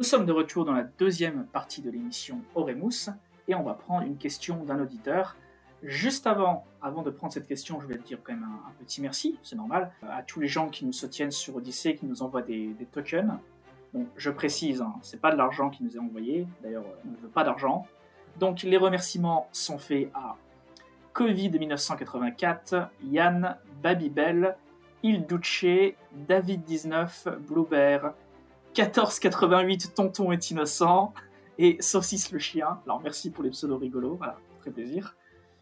Nous sommes de retour dans la deuxième partie de l'émission Oremus et on va prendre une question d'un auditeur. Juste avant de prendre cette question, je vais te dire quand même un petit merci, c'est normal, à tous les gens qui nous soutiennent sur Odyssée, qui nous envoient des tokens. Donc je précise, c'est pas de l'argent qui nous est envoyé, d'ailleurs on ne veut pas d'argent. Donc les remerciements sont faits à Covid1984, Yann, Babybel, Il Duce, David19, Bluebear, 1488 Tonton est innocent et Saucisse le chien. Alors merci pour les pseudos rigolos, voilà, très plaisir.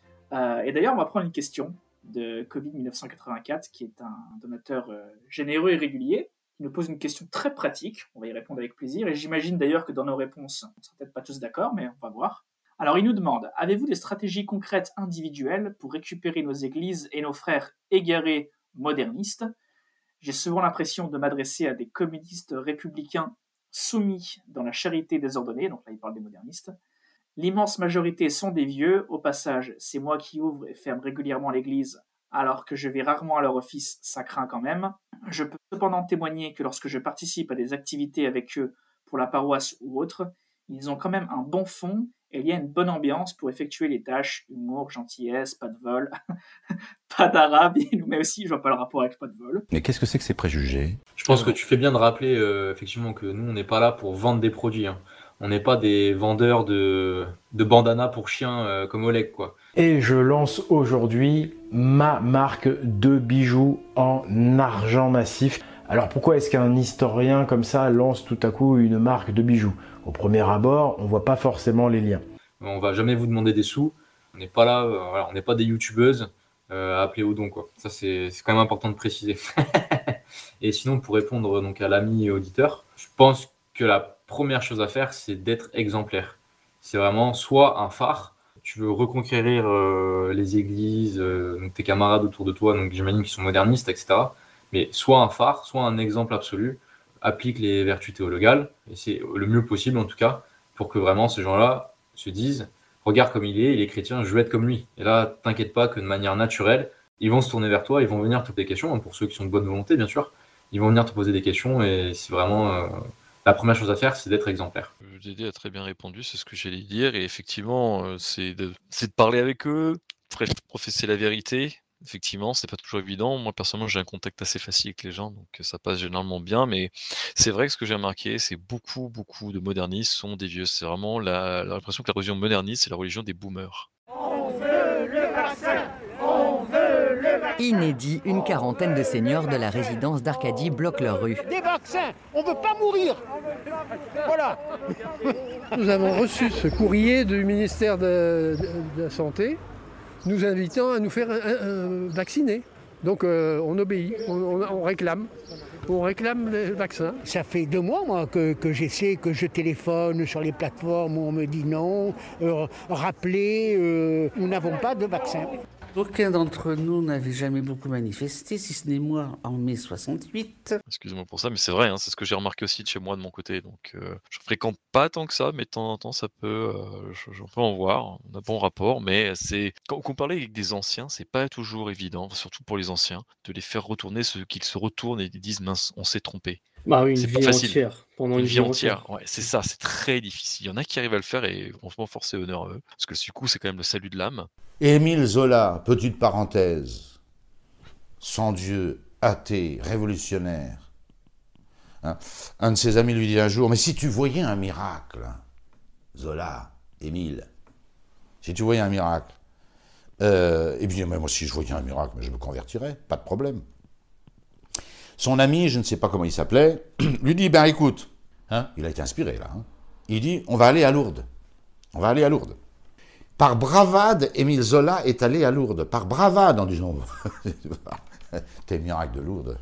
Et d'ailleurs on va prendre une question de Covid1984 qui est un donateur généreux et régulier qui nous pose une question très pratique, on va y répondre avec plaisir et j'imagine d'ailleurs que dans nos réponses on ne sera peut-être pas tous d'accord mais on va voir. Alors il nous demande, avez-vous des stratégies concrètes individuelles pour récupérer nos églises et nos frères égarés modernistes ? J'ai souvent l'impression de m'adresser à des communistes républicains soumis dans la charité désordonnée, donc là il parle des modernistes. L'immense majorité sont des vieux, au passage c'est moi qui ouvre et ferme régulièrement l'église, alors que je vais rarement à leur office, ça craint quand même. Je peux cependant témoigner que lorsque je participe à des activités avec eux pour la paroisse ou autre, ils ont quand même un bon fond et il y a une bonne ambiance pour effectuer les tâches, humour, gentillesse, pas de vol, pas d'arabe, mais aussi je vois pas le rapport avec pas de vol. Mais qu'est-ce que c'est que ces préjugés ? Je pense que tu fais bien de rappeler effectivement que nous on n'est pas là pour vendre des produits. On n'est pas des vendeurs de bandanas pour chiens comme Oleg quoi. Et je lance aujourd'hui ma marque de bijoux en argent massif. Alors pourquoi est-ce qu'un historien comme ça lance tout à coup une marque de bijoux ? Au premier abord, on voit pas forcément les liens. On va jamais vous demander des sous. On n'est pas là, voilà, on n'est pas des youtubeuses à appeler au don quoi. Ça c'est quand même important de préciser. Et sinon pour répondre donc à l'ami auditeur, je pense que la première chose à faire c'est d'être exemplaire. C'est vraiment soit un phare. Tu veux reconquérir les églises, donc tes camarades autour de toi, donc j'imagine qu'ils sont modernistes, etc. Mais soit un phare, soit un exemple absolu, applique les vertus théologales, et c'est le mieux possible en tout cas, pour que vraiment ces gens-là se disent « Regarde comme il est chrétien, je veux être comme lui ». Et là, t'inquiète pas que de manière naturelle, ils vont se tourner vers toi, ils vont venir te poser des questions, pour ceux qui sont de bonne volonté bien sûr, ils vont venir te poser des questions, et c'est vraiment... la première chose à faire, c'est d'être exemplaire. Dédé a très bien répondu, c'est ce que j'allais dire, et effectivement, c'est de parler avec eux, professer la vérité. Effectivement, c'est pas toujours évident. Moi, personnellement, j'ai un contact assez facile avec les gens, donc ça passe généralement bien. Mais c'est vrai que ce que j'ai remarqué, c'est beaucoup de modernistes sont des vieux. C'est vraiment l'impression que la religion moderniste, c'est la religion des boomers. On veut le vaccin. On veut le vaccin. Inédit, une quarantaine de seniors de la résidence d'Arcadie bloquent leur rue. Des vaccins, on veut pas mourir. Voilà. Nous avons reçu ce courrier du ministère de la Santé nous invitant à nous faire vacciner. Donc on obéit, on réclame. On réclame le vaccin. Ça fait 2 mois, moi, que j'essaie, que je téléphone sur les plateformes où on me dit non, rappelez, nous n'avons pas de vaccin. Aucun d'entre nous n'avait jamais beaucoup manifesté, si ce n'est moi en mai 68. Excusez-moi pour ça, mais c'est vrai, c'est ce que j'ai remarqué aussi de chez moi de mon côté. Donc, je fréquente pas tant que ça, mais de temps en temps, ça peut, j'en peux en voir. On a bon rapport, mais c'est quand on parlait avec des anciens, c'est pas toujours évident, surtout pour les anciens, de les faire retourner, qu'ils se retournent et disent mince, on s'est trompé. Bah oui, c'est une pas vie facile. entière. Pendant une vie entière. Ouais, c'est ça, c'est très difficile. Il y en a qui arrivent à le faire et franchement, force et honneur à eux, parce que du coup, c'est quand même le salut de l'âme. Émile Zola, petite parenthèse, sans Dieu, athée, révolutionnaire. Un de ses amis lui dit un jour, mais si tu voyais un miracle, Zola, Émile, si tu voyais un miracle, et bien moi si je voyais un miracle, je me convertirais, pas de problème. Son ami, je ne sais pas comment il s'appelait, lui dit, ben écoute, il a été inspiré là, il dit, on va aller à Lourdes. On va aller à Lourdes. Par bravade, Émile Zola est allé à Lourdes. Par bravade, en disant, t'es miracle de Lourdes.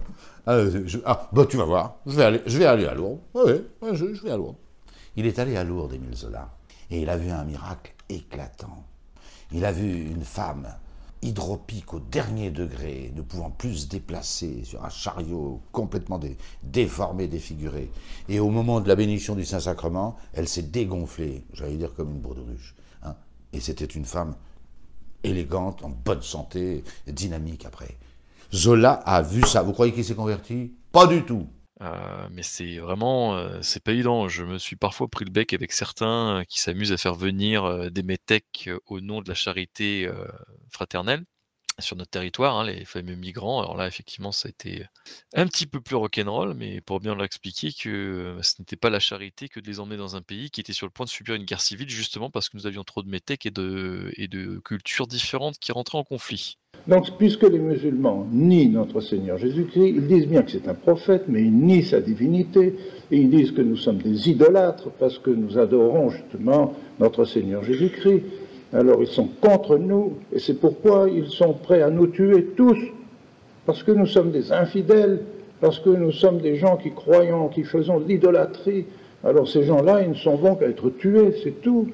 Tu vas voir, je vais aller à Lourdes. Oui, je vais à Lourdes. Il est allé à Lourdes, Émile Zola, et il a vu un miracle éclatant. Il a vu une femme hydropique au dernier degré, ne pouvant plus se déplacer sur un chariot complètement déformé, défiguré. Et au moment de la bénédiction du Saint-Sacrement, elle s'est dégonflée, j'allais dire comme une baudruche. Et c'était une femme élégante, en bonne santé, dynamique après. Zola a vu ça. Vous croyez qu'il s'est converti ? Pas du tout. Mais c'est vraiment, c'est pas évident. Je me suis parfois pris le bec avec certains, qui s'amusent à faire venir, des métèques, au nom de la charité, fraternelle sur notre territoire, hein, les fameux migrants. Alors là, effectivement, ça a été un petit peu plus rock'n'roll, mais pour bien leur expliquer que, ce n'était pas la charité que de les emmener dans un pays qui était sur le point de subir une guerre civile, justement parce que nous avions trop de métèques et de cultures différentes qui rentraient en conflit. Donc, puisque les musulmans nient notre Seigneur Jésus-Christ, ils disent bien que c'est un prophète, mais ils nient sa divinité, et ils disent que nous sommes des idolâtres parce que nous adorons justement notre Seigneur Jésus-Christ. Alors ils sont contre nous, et c'est pourquoi ils sont prêts à nous tuer tous, parce que nous sommes des infidèles, parce que nous sommes des gens qui croyons, qui faisons de l'idolâtrie. Alors ces gens-là, ils ne sont bons qu'à être tués, c'est tout.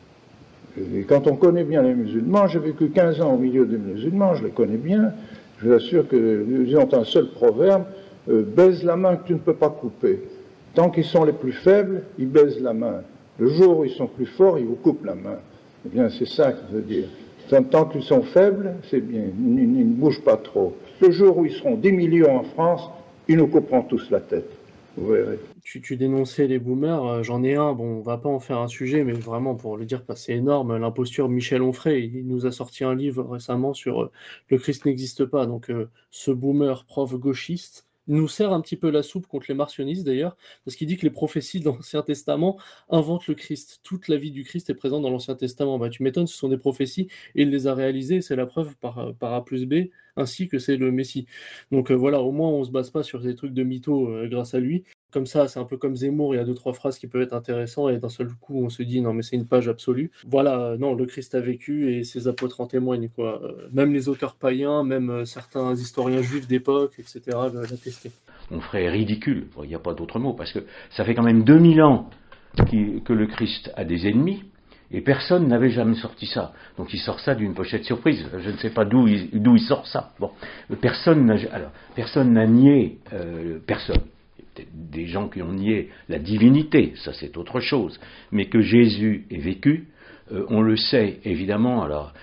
Et quand on connaît bien les musulmans, j'ai vécu 15 ans au milieu des musulmans, je les connais bien, je vous assure qu'ils ont un seul proverbe, baise la main que tu ne peux pas couper. Tant qu'ils sont les plus faibles, ils baisent la main. Le jour où ils sont plus forts, ils vous coupent la main. Eh bien, c'est ça que je veux dire. Tant qu'ils sont faibles, c'est bien, ils ne bougent pas trop. Le jour où ils seront 10 millions en France, ils nous couperont tous la tête. Vous verrez. Tu dénonçais les boomers, j'en ai un, bon, on va pas en faire un sujet, mais vraiment pour le dire, c'est énorme, l'imposture Michel Onfray, il nous a sorti un livre récemment sur le Christ n'existe pas, donc ce boomer prof gauchiste nous sert un petit peu la soupe contre les marcionistes d'ailleurs, parce qu'il dit que les prophéties de l'Ancien Testament inventent le Christ, toute la vie du Christ est présente dans l'Ancien Testament, bah, tu m'étonnes, ce sont des prophéties, et il les a réalisées, c'est la preuve par A plus B, ainsi que c'est le Messie. Donc voilà, au moins on se base pas sur des trucs de mythos grâce à lui. Comme ça, c'est un peu comme Zemmour, il y a 2-3 phrases qui peuvent être intéressantes et d'un seul coup on se dit non mais c'est une page absolue. Voilà, non, le Christ a vécu et ses apôtres en témoignent, quoi. Même les auteurs païens, même certains historiens juifs d'époque, etc. l'attestaient. On ferait ridicule, il n'y a pas d'autre mot, parce que ça fait quand même 2000 ans que le Christ a des ennemis. Et personne n'avait jamais sorti ça. Donc il sort ça d'une pochette surprise. Je ne sais pas d'où il sort ça. Bon, personne n'a nié, personne. Des gens qui ont nié la divinité, ça c'est autre chose. Mais que Jésus ait vécu, on le sait évidemment. Alors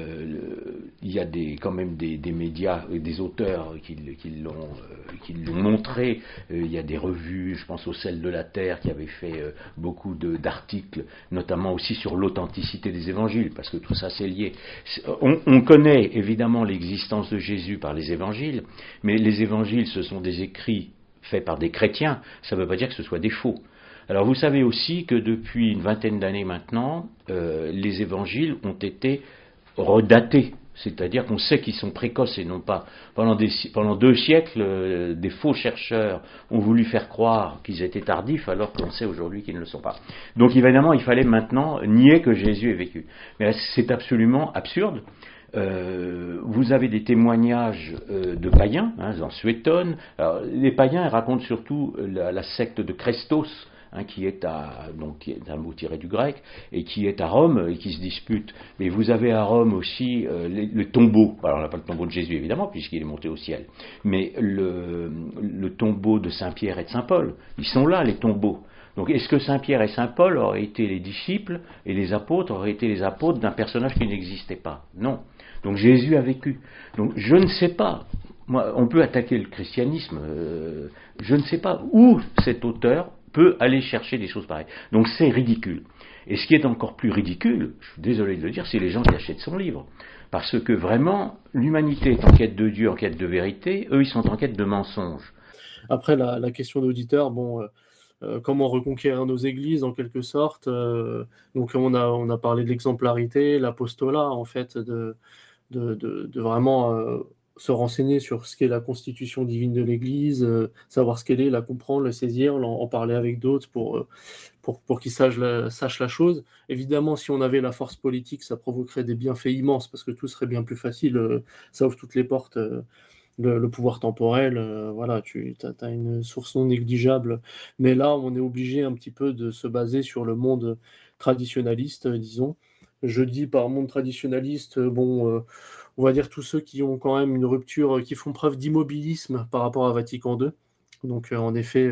il y a quand même des médias, des auteurs qui l'ont montré. Il y a des revues, je pense au Sel de la Terre, qui avait fait beaucoup d'articles, notamment aussi sur l'authenticité des évangiles, parce que tout ça c'est lié. On connaît évidemment l'existence de Jésus par les évangiles, mais les évangiles ce sont des écrits faits par des chrétiens, ça ne veut pas dire que ce soit des faux. Alors vous savez aussi que depuis une vingtaine d'années maintenant, les évangiles ont été redatés, c'est-à-dire qu'on sait qu'ils sont précoces et non pas pendant 2 siècles, des faux chercheurs ont voulu faire croire qu'ils étaient tardifs alors qu'on sait aujourd'hui qu'ils ne le sont pas. Donc évidemment, il fallait maintenant nier que Jésus ait vécu. Mais c'est absolument absurde. Vous avez des témoignages de païens, dans Suétone. Alors, les païens racontent surtout la secte de Chrestos, qui est un mot tiré du grec, et qui est à Rome, et qui se dispute. Mais vous avez à Rome aussi le tombeau, alors on n'a pas le tombeau de Jésus évidemment, puisqu'il est monté au ciel, mais le tombeau de Saint-Pierre et de Saint-Paul, ils sont là les tombeaux. Donc est-ce que Saint-Pierre et Saint-Paul auraient été les disciples, et les apôtres auraient été les apôtres d'un personnage qui n'existait pas? Non. Donc Jésus a vécu. Donc je ne sais pas, moi, on peut attaquer le christianisme, je ne sais pas où cet auteur peut aller chercher des choses pareilles. Donc c'est ridicule. Et ce qui est encore plus ridicule, je suis désolé de le dire, c'est les gens qui achètent son livre. Parce que vraiment, l'humanité est en quête de Dieu, en quête de vérité, eux ils sont en quête de mensonges. Après la question d'auditeur, comment reconquérir nos églises en quelque sorte, donc on a parlé de l'exemplarité, l'apostolat en fait, de vraiment se renseigner sur ce qu'est la constitution divine de l'Église, savoir ce qu'elle est, la comprendre, la saisir, en parler avec d'autres pour qu'ils sachent la chose. Évidemment, si on avait la force politique, ça provoquerait des bienfaits immenses, parce que tout serait bien plus facile, ça ouvre toutes les portes, le pouvoir temporel, voilà, tu as une source non négligeable. Mais là, on est obligé un petit peu de se baser sur le monde traditionnaliste, disons. Je dis par monde traditionnaliste, on va dire tous ceux qui ont quand même une rupture, qui font preuve d'immobilisme par rapport à Vatican II. Donc en effet,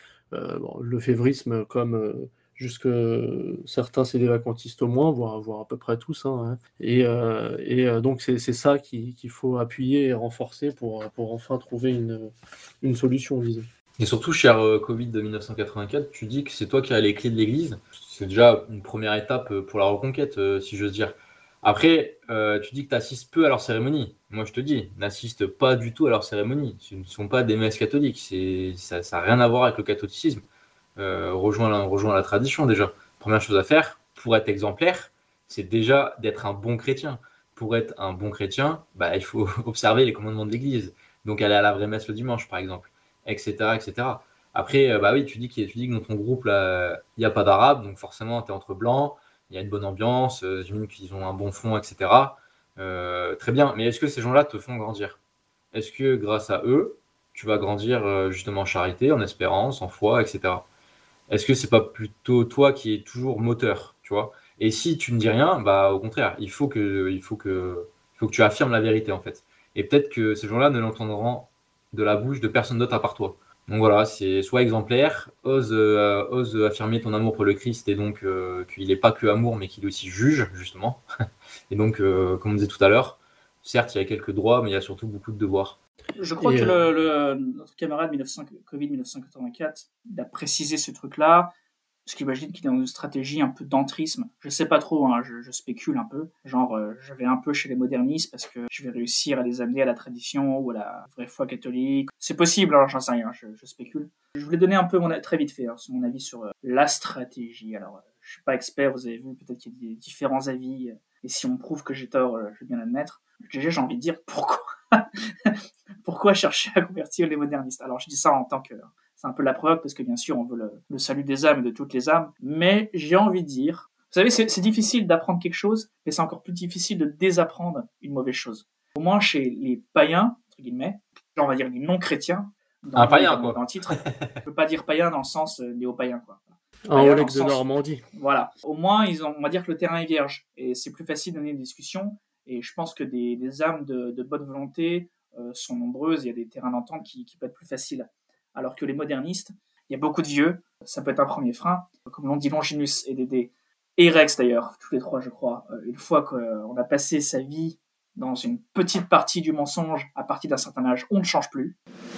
le févrisme, comme jusque certains c'est des vacantistes au moins, voire à peu près tous. Et donc c'est ça qu'il faut appuyer et renforcer pour enfin trouver une solution, disons. Et surtout, cher Covid de 1984, tu dis que c'est toi qui as les clés de l'église. C'est déjà une première étape pour la reconquête, si j'ose dire. Après, tu dis que tu assistes peu à leurs cérémonies. Moi, je te dis, n'assiste pas du tout à leurs cérémonies. Ce ne sont pas des messes catholiques. Ça n'a rien à voir avec le catholicisme. Rejoins la tradition déjà. Première chose à faire, pour être exemplaire, c'est déjà d'être un bon chrétien. Pour être un bon chrétien, bah, il faut observer les commandements de l'église. Donc aller à la vraie messe le dimanche, par exemple, etc. etc. Après, bah oui, tu dis que dans ton groupe, là, il n'y a pas d'arabe, donc forcément, tu es entre blancs, il y a une bonne ambiance, j'imagine qu'ils ont un bon fond, etc. Très bien, mais est-ce que ces gens-là te font grandir? Est-ce que grâce à eux, tu vas grandir justement en charité, en espérance, en foi, etc. Est-ce que c'est pas plutôt toi qui es toujours moteur, tu vois? Et si tu ne dis rien, bah au contraire, il faut que tu affirmes la vérité en fait. Et peut-être que ces gens-là ne l'entendront de la bouche de personne d'autre à part toi. Donc voilà, c'est soit exemplaire, ose affirmer ton amour pour le Christ et donc qu'il n'est pas que amour mais qu'il aussi juge justement. Et donc, comme on disait tout à l'heure, certes il y a quelques droits mais il y a surtout beaucoup de devoirs. Je crois que notre camarade Covid 1984, il a précisé ce truc-là, parce qu'il imagine qu'il est dans une stratégie un peu d'entrisme. Je sais pas trop, hein, je spécule un peu. Genre, je vais un peu chez les modernistes parce que je vais réussir à les amener à la tradition ou à la vraie foi catholique. C'est possible, alors j'en sais rien, je spécule. Je voulais donner un peu très vite fait, mon avis sur la stratégie. Alors, je suis pas expert, vous avez vu, peut-être qu'il y a des différents avis, et si on me prouve que j'ai tort, je vais bien l'admettre. Déjà, j'ai envie de dire pourquoi chercher à convertir les modernistes? Alors, je dis ça en tant que... C'est un peu la provoque, parce que bien sûr, on veut le salut des âmes et de toutes les âmes. Mais j'ai envie de dire... Vous savez, c'est difficile d'apprendre quelque chose, mais c'est encore plus difficile de désapprendre une mauvaise chose. Au moins, chez les païens, entre guillemets, genre on va dire les non-chrétiens... Un païen, quoi. Dans le titre. Je peux pas dire païen dans le sens néo-païen, quoi. Un Oleg de Normandie. Voilà. Au moins, on va dire que le terrain est vierge. Et c'est plus facile de mener une discussion. Et je pense que des âmes de bonne volonté sont nombreuses. Il y a des terrains d'entente qui peuvent être plus faciles. Alors que les modernistes, il y a beaucoup de vieux. Ça peut être un premier frein. Comme l'ont dit Longinus et Dédé. Et Rex d'ailleurs, tous les trois je crois. Une fois qu'on a passé sa vie dans une petite partie du mensonge, à partir d'un certain âge, on ne change plus.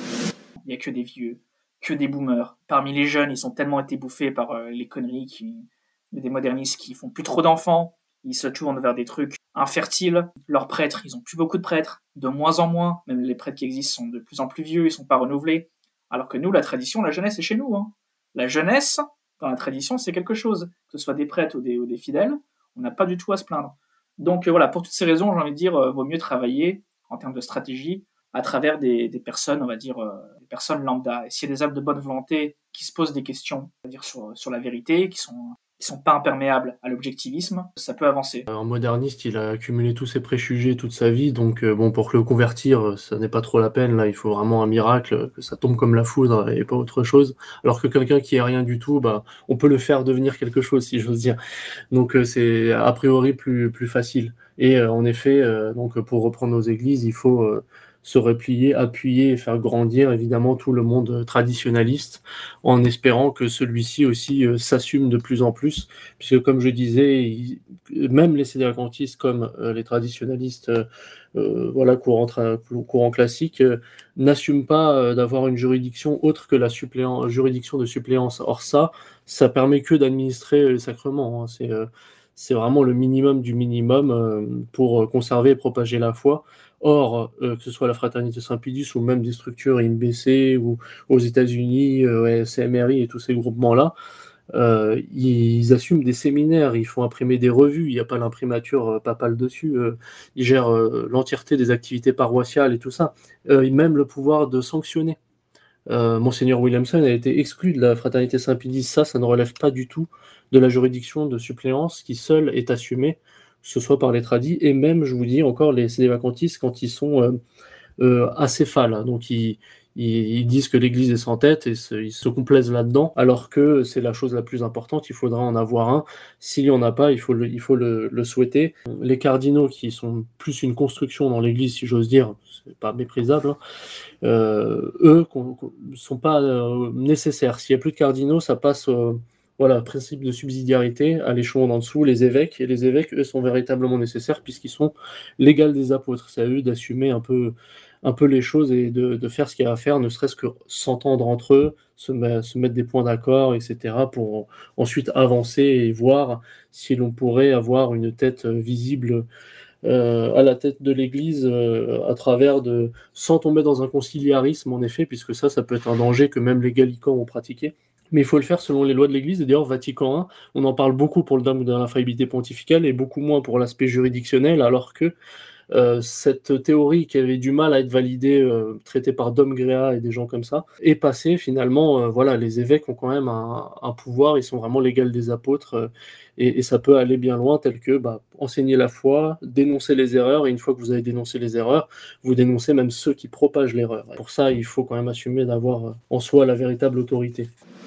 Il n'y a que des vieux, que des boomers. Parmi les jeunes, ils ont tellement été bouffés par les conneries des modernistes qui font plus trop d'enfants. Ils se tournent vers des trucs infertiles. Leurs prêtres, ils ont plus beaucoup de prêtres, de moins en moins. Même les prêtres qui existent sont de plus en plus vieux, ils sont pas renouvelés. Alors que nous, la tradition, la jeunesse est chez nous. Hein. La jeunesse, dans la tradition, c'est quelque chose. Que ce soit des prêtres ou des fidèles, on n'a pas du tout à se plaindre. Donc voilà, pour toutes ces raisons, j'ai envie de dire, vaut mieux travailler en termes de stratégie à travers des personnes, on va dire, des personnes lambda. Et s'il y a des âmes de bonne volonté qui se posent des questions, on va dire, sur la vérité, qui sont pas imperméables à l'objectivisme, ça peut avancer. Un moderniste, il a accumulé tous ses préjugés toute sa vie, donc bon, pour le convertir, ça n'est pas trop la peine. Là, il faut vraiment un miracle, que ça tombe comme la foudre et pas autre chose. Alors que quelqu'un qui est rien du tout, bah, on peut le faire devenir quelque chose, si j'ose dire. Donc c'est a priori plus facile. Et en effet, donc pour reprendre nos églises, il faut se replier, appuyer et faire grandir évidemment tout le monde traditionnaliste, en espérant que celui-ci aussi s'assume de plus en plus, puisque comme je disais, même les sédévacantistes comme les traditionnalistes voilà, courant classique, n'assument pas d'avoir une juridiction autre que la juridiction de suppléance. Or ça permet que d'administrer les sacrements, hein. C'est vraiment le minimum du minimum pour conserver et propager la foi. Or, que ce soit la Fraternité Saint-Pidis ou même des structures IMBC ou aux États-Unis, CMRI et tous ces groupements-là, ils assument des séminaires, ils font imprimer des revues, il n'y a pas l'imprimature papale dessus, ils gèrent l'entièreté des activités paroissiales et tout ça, même le pouvoir de sanctionner. Monseigneur Williamson a été exclu de la Fraternité Saint-Pidis, ça ne relève pas du tout de la juridiction de suppléance qui seule est assumée, que ce soit par les tradis, et même, je vous dis encore, les sédévacantistes, quand ils sont acéphales, hein, donc ils disent que l'Église est sans tête, et ils se complaisent là-dedans, alors que c'est la chose la plus importante, il faudra en avoir un, s'il n'y en a pas, il faut le souhaiter. Les cardinaux, qui sont plus une construction dans l'Église, si j'ose dire, c'est pas méprisable, hein, eux ne sont pas nécessaires. S'il n'y a plus de cardinaux, ça passe... Voilà, principe de subsidiarité à l'échelon d'en dessous, les évêques. Et les évêques, eux, sont véritablement nécessaires puisqu'ils sont l'égal des apôtres. C'est à eux d'assumer un peu un peu les choses et de faire ce qu'il y a à faire, ne serait-ce que s'entendre entre eux, se mettre des points d'accord, etc., pour ensuite avancer et voir si l'on pourrait avoir une tête visible à la tête de l'Église à travers sans tomber dans un conciliarisme, en effet, puisque ça peut être un danger que même les gallicans ont pratiqué. Mais il faut le faire selon les lois de l'Église. Et d'ailleurs, Vatican I, on en parle beaucoup pour le dogme de l'infaillibilité pontificale et beaucoup moins pour l'aspect juridictionnel, alors que cette théorie qui avait du mal à être validée, traitée par Dom Grea et des gens comme ça, est passée finalement. Voilà, les évêques ont quand même un pouvoir, ils sont vraiment l'égal des apôtres, et ça peut aller bien loin, tel que enseigner la foi, dénoncer les erreurs, et une fois que vous avez dénoncé les erreurs, vous dénoncez même ceux qui propagent l'erreur. Et pour ça, il faut quand même assumer d'avoir en soi la véritable autorité.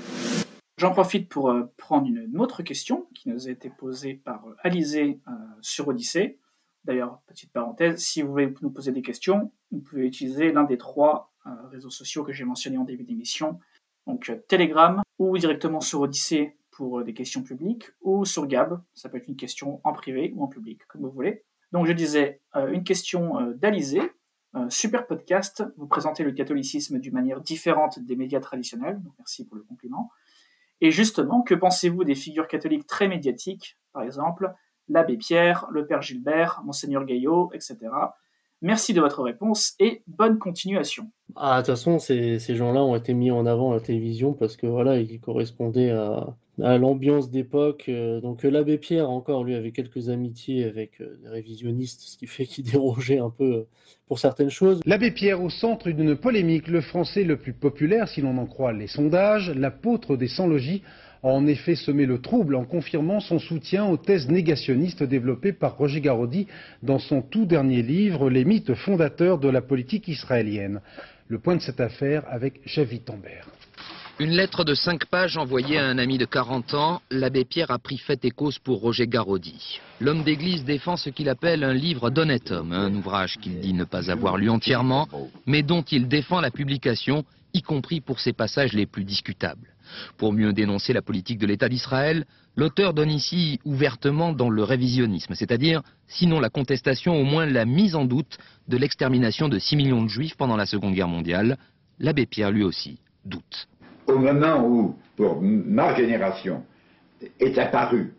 J'en profite pour prendre une autre question qui nous a été posée par Alizé sur Odyssée. D'ailleurs, petite parenthèse, si vous voulez nous poser des questions, vous pouvez utiliser l'un des 3 réseaux sociaux que j'ai mentionnés en début d'émission. Donc Telegram ou directement sur Odyssée pour des questions publiques, ou sur Gab, ça peut être une question en privé ou en public, comme vous voulez. Donc je disais, une question d'Alizé. Super podcast, vous présentez le catholicisme d'une manière différente des médias traditionnels, donc merci pour le compliment. Et justement, que pensez-vous des figures catholiques très médiatiques, par exemple l'abbé Pierre, le père Gilbert, Monseigneur Gaillot, etc. Merci de votre réponse et bonne continuation. De toute façon, ces gens-là ont été mis en avant à la télévision parce que voilà, ils correspondaient à l'ambiance d'époque. Donc l'abbé Pierre, encore, lui, avait quelques amitiés avec des révisionnistes, ce qui fait qu'il dérogeait un peu pour certaines choses. L'abbé Pierre au centre d'une polémique, le Français le plus populaire, si l'on en croit les sondages, l'apôtre des 100 logis, a en effet semé le trouble en confirmant son soutien aux thèses négationnistes développées par Roger Garaudy dans son tout dernier livre, Les mythes fondateurs de la politique israélienne. Le point de cette affaire avec Javi Tambert. Une lettre de 5 pages envoyée à un ami de 40 ans, l'abbé Pierre a pris fait et cause pour Roger Garaudy. L'homme d'église défend ce qu'il appelle un livre d'honnête homme, un ouvrage qu'il dit ne pas avoir lu entièrement, mais dont il défend la publication, y compris pour ses passages les plus discutables. Pour mieux dénoncer la politique de l'État d'Israël, l'auteur donne ici ouvertement dans le révisionnisme, c'est-à-dire, sinon la contestation, au moins la mise en doute de l'extermination de 6 millions de Juifs pendant la Seconde Guerre mondiale. L'abbé Pierre, lui aussi, doute. Au moment où, pour ma génération, est apparue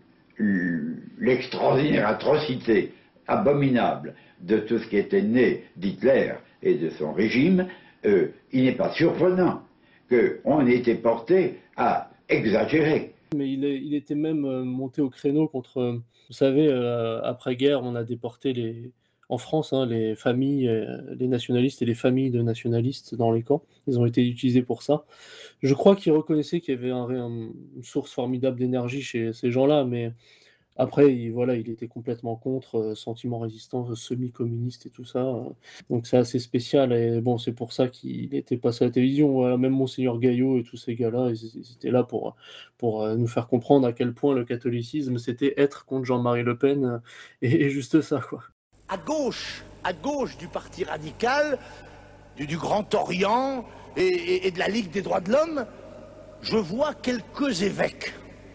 l'extraordinaire atrocité abominable de tout ce qui était né d'Hitler et de son régime, il n'est pas surprenant qu'on ait été porté à exagérer. Mais il était même monté au créneau contre... Vous savez, après-guerre, on a déporté en France, les familles, les nationalistes et les familles de nationalistes dans les camps. Ils ont été utilisés pour ça. Je crois qu'il reconnaissait qu'il y avait une source formidable d'énergie chez ces gens-là, mais après, il était complètement contre, sentiment résistant, semi-communiste et tout ça. Donc c'est assez spécial, et bon, c'est pour ça qu'il était passé à la télévision. Voilà, même Monseigneur Gaillot et tous ces gars-là, ils étaient là pour nous faire comprendre à quel point le catholicisme, c'était être contre Jean-Marie Le Pen, et juste ça, quoi. À gauche du Parti radical, du Grand Orient et de la Ligue des droits de l'homme, je vois quelques évêques.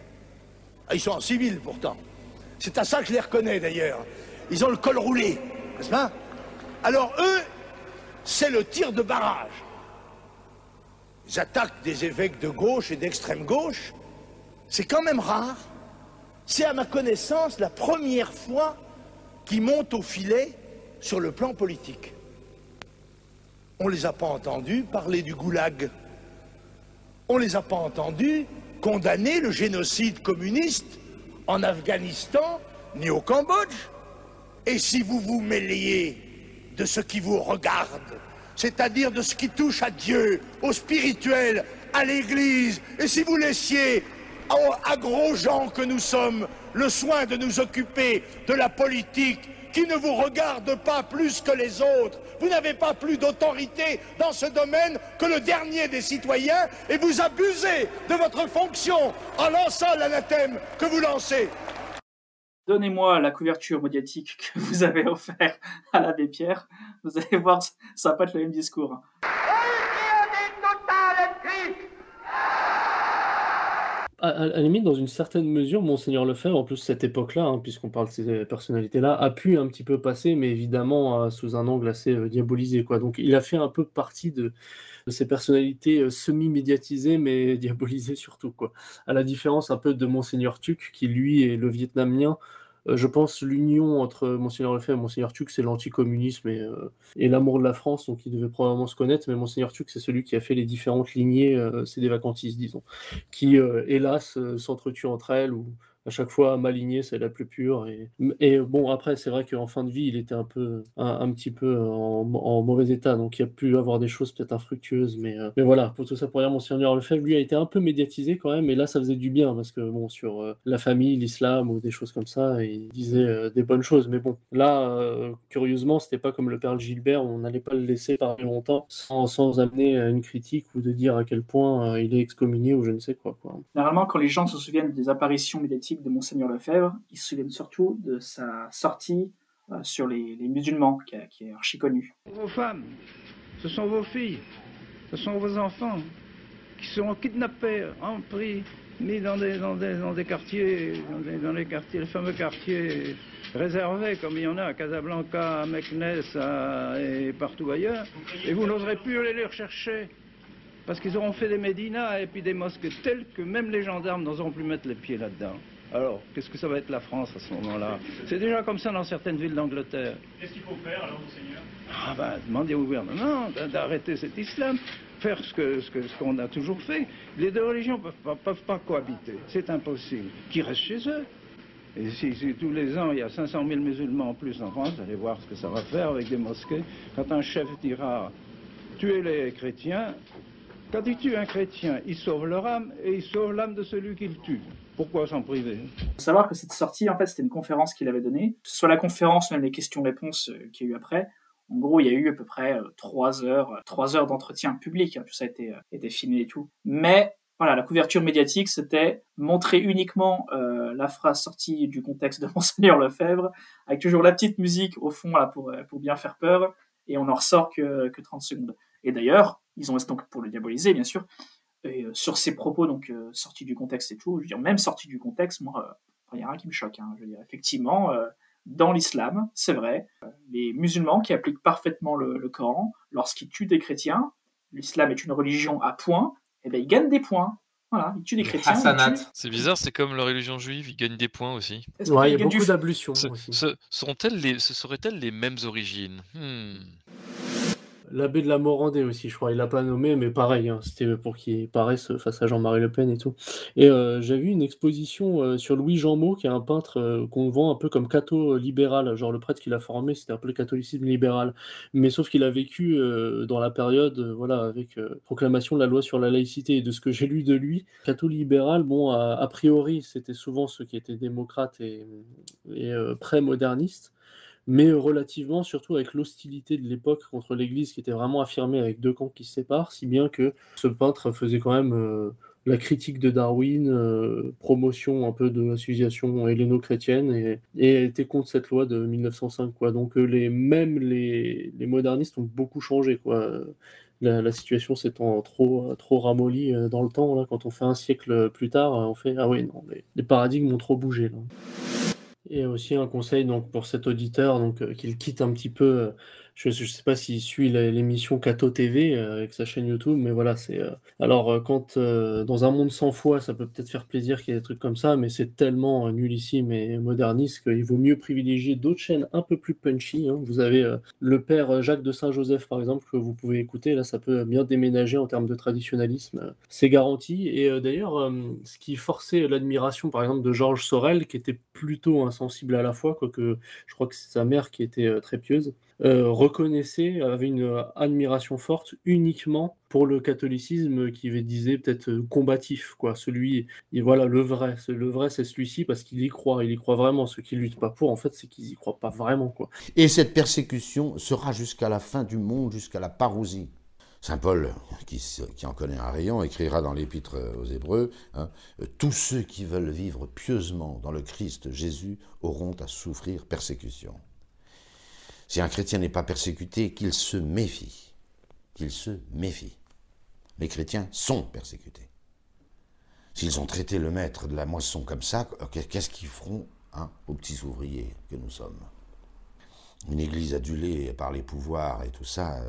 Ils sont en civil pourtant. C'est à ça que je les reconnais d'ailleurs. Ils ont le col roulé, n'est-ce pas? Alors eux, c'est le tir de barrage. Ils attaquent des évêques de gauche et d'extrême gauche. C'est quand même rare. C'est à ma connaissance la première fois qui montent au filet sur le plan politique. On ne les a pas entendus parler du goulag. On ne les a pas entendus condamner le génocide communiste en Afghanistan ni au Cambodge. Et si vous vous mêliez de ce qui vous regarde, c'est-à-dire de ce qui touche à Dieu, au spirituel, à l'Église, et si vous laissiez à gros gens que nous sommes le soin de nous occuper de la politique qui ne vous regarde pas plus que les autres, vous n'avez pas plus d'autorité dans ce domaine que le dernier des citoyens, et vous abusez de votre fonction en lançant l'anathème que vous lancez. Donnez-moi la couverture médiatique que vous avez offert à l'abbé Pierre, vous allez voir, ça va pas être le même discours. À la limite, dans une certaine mesure, Monseigneur Lefebvre, en plus cette époque-là, hein, puisqu'on parle de ces personnalités-là, a pu un petit peu passer, mais évidemment sous un angle assez diabolisé, quoi. Donc il a fait un peu partie de ces personnalités semi-médiatisées, mais diabolisées surtout, quoi. À la différence un peu de Monseigneur Tuc, qui lui est le vietnamien. Je pense l'union entre Monseigneur Lefebvre et Monseigneur Tuc, c'est l'anticommunisme et l'amour de la France, donc ils devaient probablement se connaître, mais Monseigneur Tuc, c'est celui qui a fait les différentes lignées, c'est des vacantistes, disons, qui, hélas, s'entretuent entre elles, ou à chaque fois, ma lignée, c'est la plus pure. Et bon, après, c'est vrai qu'en fin de vie, il était un petit peu en mauvais état, donc il y a pu avoir des choses peut-être infructueuses, mais voilà, pour tout ça, pour dire, Monseigneur Lefebvre, lui, a été un peu médiatisé quand même, et là, ça faisait du bien, parce que, bon, sur la famille, l'islam, ou des choses comme ça, il disait des bonnes choses, mais bon, là, curieusement, c'était pas comme le père Gilbert, on n'allait pas le laisser parler longtemps, sans amener une critique, ou de dire à quel point il est excommunié, ou je ne sais quoi. Généralement, quand les gens se souviennent des apparitions médiatiques de Monseigneur Lefebvre, ils se souviennent surtout de sa sortie sur les musulmans, qui est archi connue. Vos femmes, ce sont vos filles, ce sont vos enfants qui seront kidnappés, pris, mis dans des quartiers, dans les quartiers, les fameux quartiers réservés, comme il y en a à Casablanca, à Meknès et partout ailleurs, et vous n'oserez plus aller les rechercher. Parce qu'ils auront fait des médinas et puis des mosquées telles que même les gendarmes n'oseront plus mettre les pieds là-dedans. Alors, qu'est-ce que ça va être la France à ce moment-là? C'est déjà comme ça dans certaines villes d'Angleterre. Qu'est-ce qu'il faut faire alors, Monseigneur? Demander au gouvernement d'arrêter cet islam, faire ce qu'on a toujours fait. Les deux religions ne peuvent pas cohabiter, c'est impossible. Qu'ils restent chez eux. Et si tous les ans il y a 500 000 musulmans en plus en France, allez voir ce que ça va faire avec des mosquées. Quand un chef dira tuer les chrétiens, quand il tue un chrétien, il sauve leur âme et il sauve l'âme de celui qu'il tue. Pourquoi s'en priver? Il faut savoir que cette sortie, en fait, c'était une conférence qu'il avait donnée. Que ce soit la conférence, même les questions-réponses qu'il y a eu après. En gros, il y a eu à peu près 3 heures d'entretien public. Tout ça a été filmé et tout. Mais voilà, la couverture médiatique, c'était montrer uniquement la phrase sortie du contexte de Monseigneur Lefebvre, avec toujours la petite musique au fond là, pour bien faire peur, et on n'en ressort que 30 secondes. Et d'ailleurs, ils ont donc pour le diaboliser, bien sûr, et sur ces propos donc sortis du contexte et tout, je veux dire, même sortis du contexte, moi, il n'y a rien qui me choque. Je veux dire, effectivement, dans l'islam, c'est vrai, les musulmans qui appliquent parfaitement le Coran, lorsqu'ils tuent des chrétiens, l'islam est une religion à points, et bien ils gagnent des points. Voilà, ils tuent des chrétiens. C'est bizarre, c'est comme la religion juive, ils gagnent des points aussi. Ouais, il y a beaucoup d'ablutions aussi. Ce seraient-elles les mêmes origines? L'abbé de la Morandais aussi, je crois, il l'a pas nommé, mais pareil, c'était pour qu'il paraisse face à Jean-Marie Le Pen et tout. Et j'ai vu une exposition sur Louis Jeanmot, qui est un peintre qu'on vend un peu comme catho libéral, genre le prêtre qu'il a formé, c'était un peu le catholicisme libéral. Mais sauf qu'il a vécu dans la période, voilà, avec proclamation de la loi sur la laïcité, et de ce que j'ai lu de lui, catho libéral, bon, a priori, c'était souvent ceux qui étaient démocrates et pré-modernistes. Mais relativement, surtout avec l'hostilité de l'époque contre l'Église qui était vraiment affirmée avec deux camps qui se séparent, si bien que ce peintre faisait quand même la critique de Darwin, promotion un peu de l'association helléno-chrétienne et était contre cette loi de 1905, quoi. Donc les modernistes ont beaucoup changé, quoi. La situation s'étant trop ramollie dans le temps, là, quand on fait un siècle plus tard, on fait ah oui, non, les paradigmes ont trop bougé là. Et aussi un conseil donc pour cet auditeur donc qu'il quitte un petit peu. Je ne sais pas s'il suit l'émission Cato TV avec sa chaîne YouTube, mais voilà, c'est alors quand dans un monde sans foi, ça peut peut-être faire plaisir qu'il y ait des trucs comme ça, mais c'est tellement nullissime et moderniste qu'il vaut mieux privilégier d'autres chaînes un peu plus punchy. Vous avez le père Jacques de Saint-Joseph par exemple que vous pouvez écouter. Là, ça peut bien déménager en termes de traditionnalisme, c'est garanti. Et d'ailleurs, ce qui forçait l'admiration par exemple de Georges Sorel, qui était plutôt insensible à la foi, quoique je crois que c'est sa mère qui était très pieuse. Avait une admiration forte uniquement pour le catholicisme qui disait peut-être combatif, quoi. Voilà, le vrai c'est celui-ci parce qu'il y croit vraiment. Ceux qui luttent pas pour, en fait, c'est qu'ils y croient pas vraiment, quoi. Et cette persécution sera jusqu'à la fin du monde, jusqu'à la parousie. Saint Paul, qui en connaît un rayon, écrira dans l'Épître aux Hébreux, tous ceux qui veulent vivre pieusement dans le Christ Jésus auront à souffrir persécution. Si un chrétien n'est pas persécuté, qu'il se méfie. Qu'il se méfie. Les chrétiens sont persécutés. S'ils ont traité le maître de la moisson comme ça, qu'est-ce qu'ils feront aux petits ouvriers que nous sommes? Une église adulée par les pouvoirs et tout ça,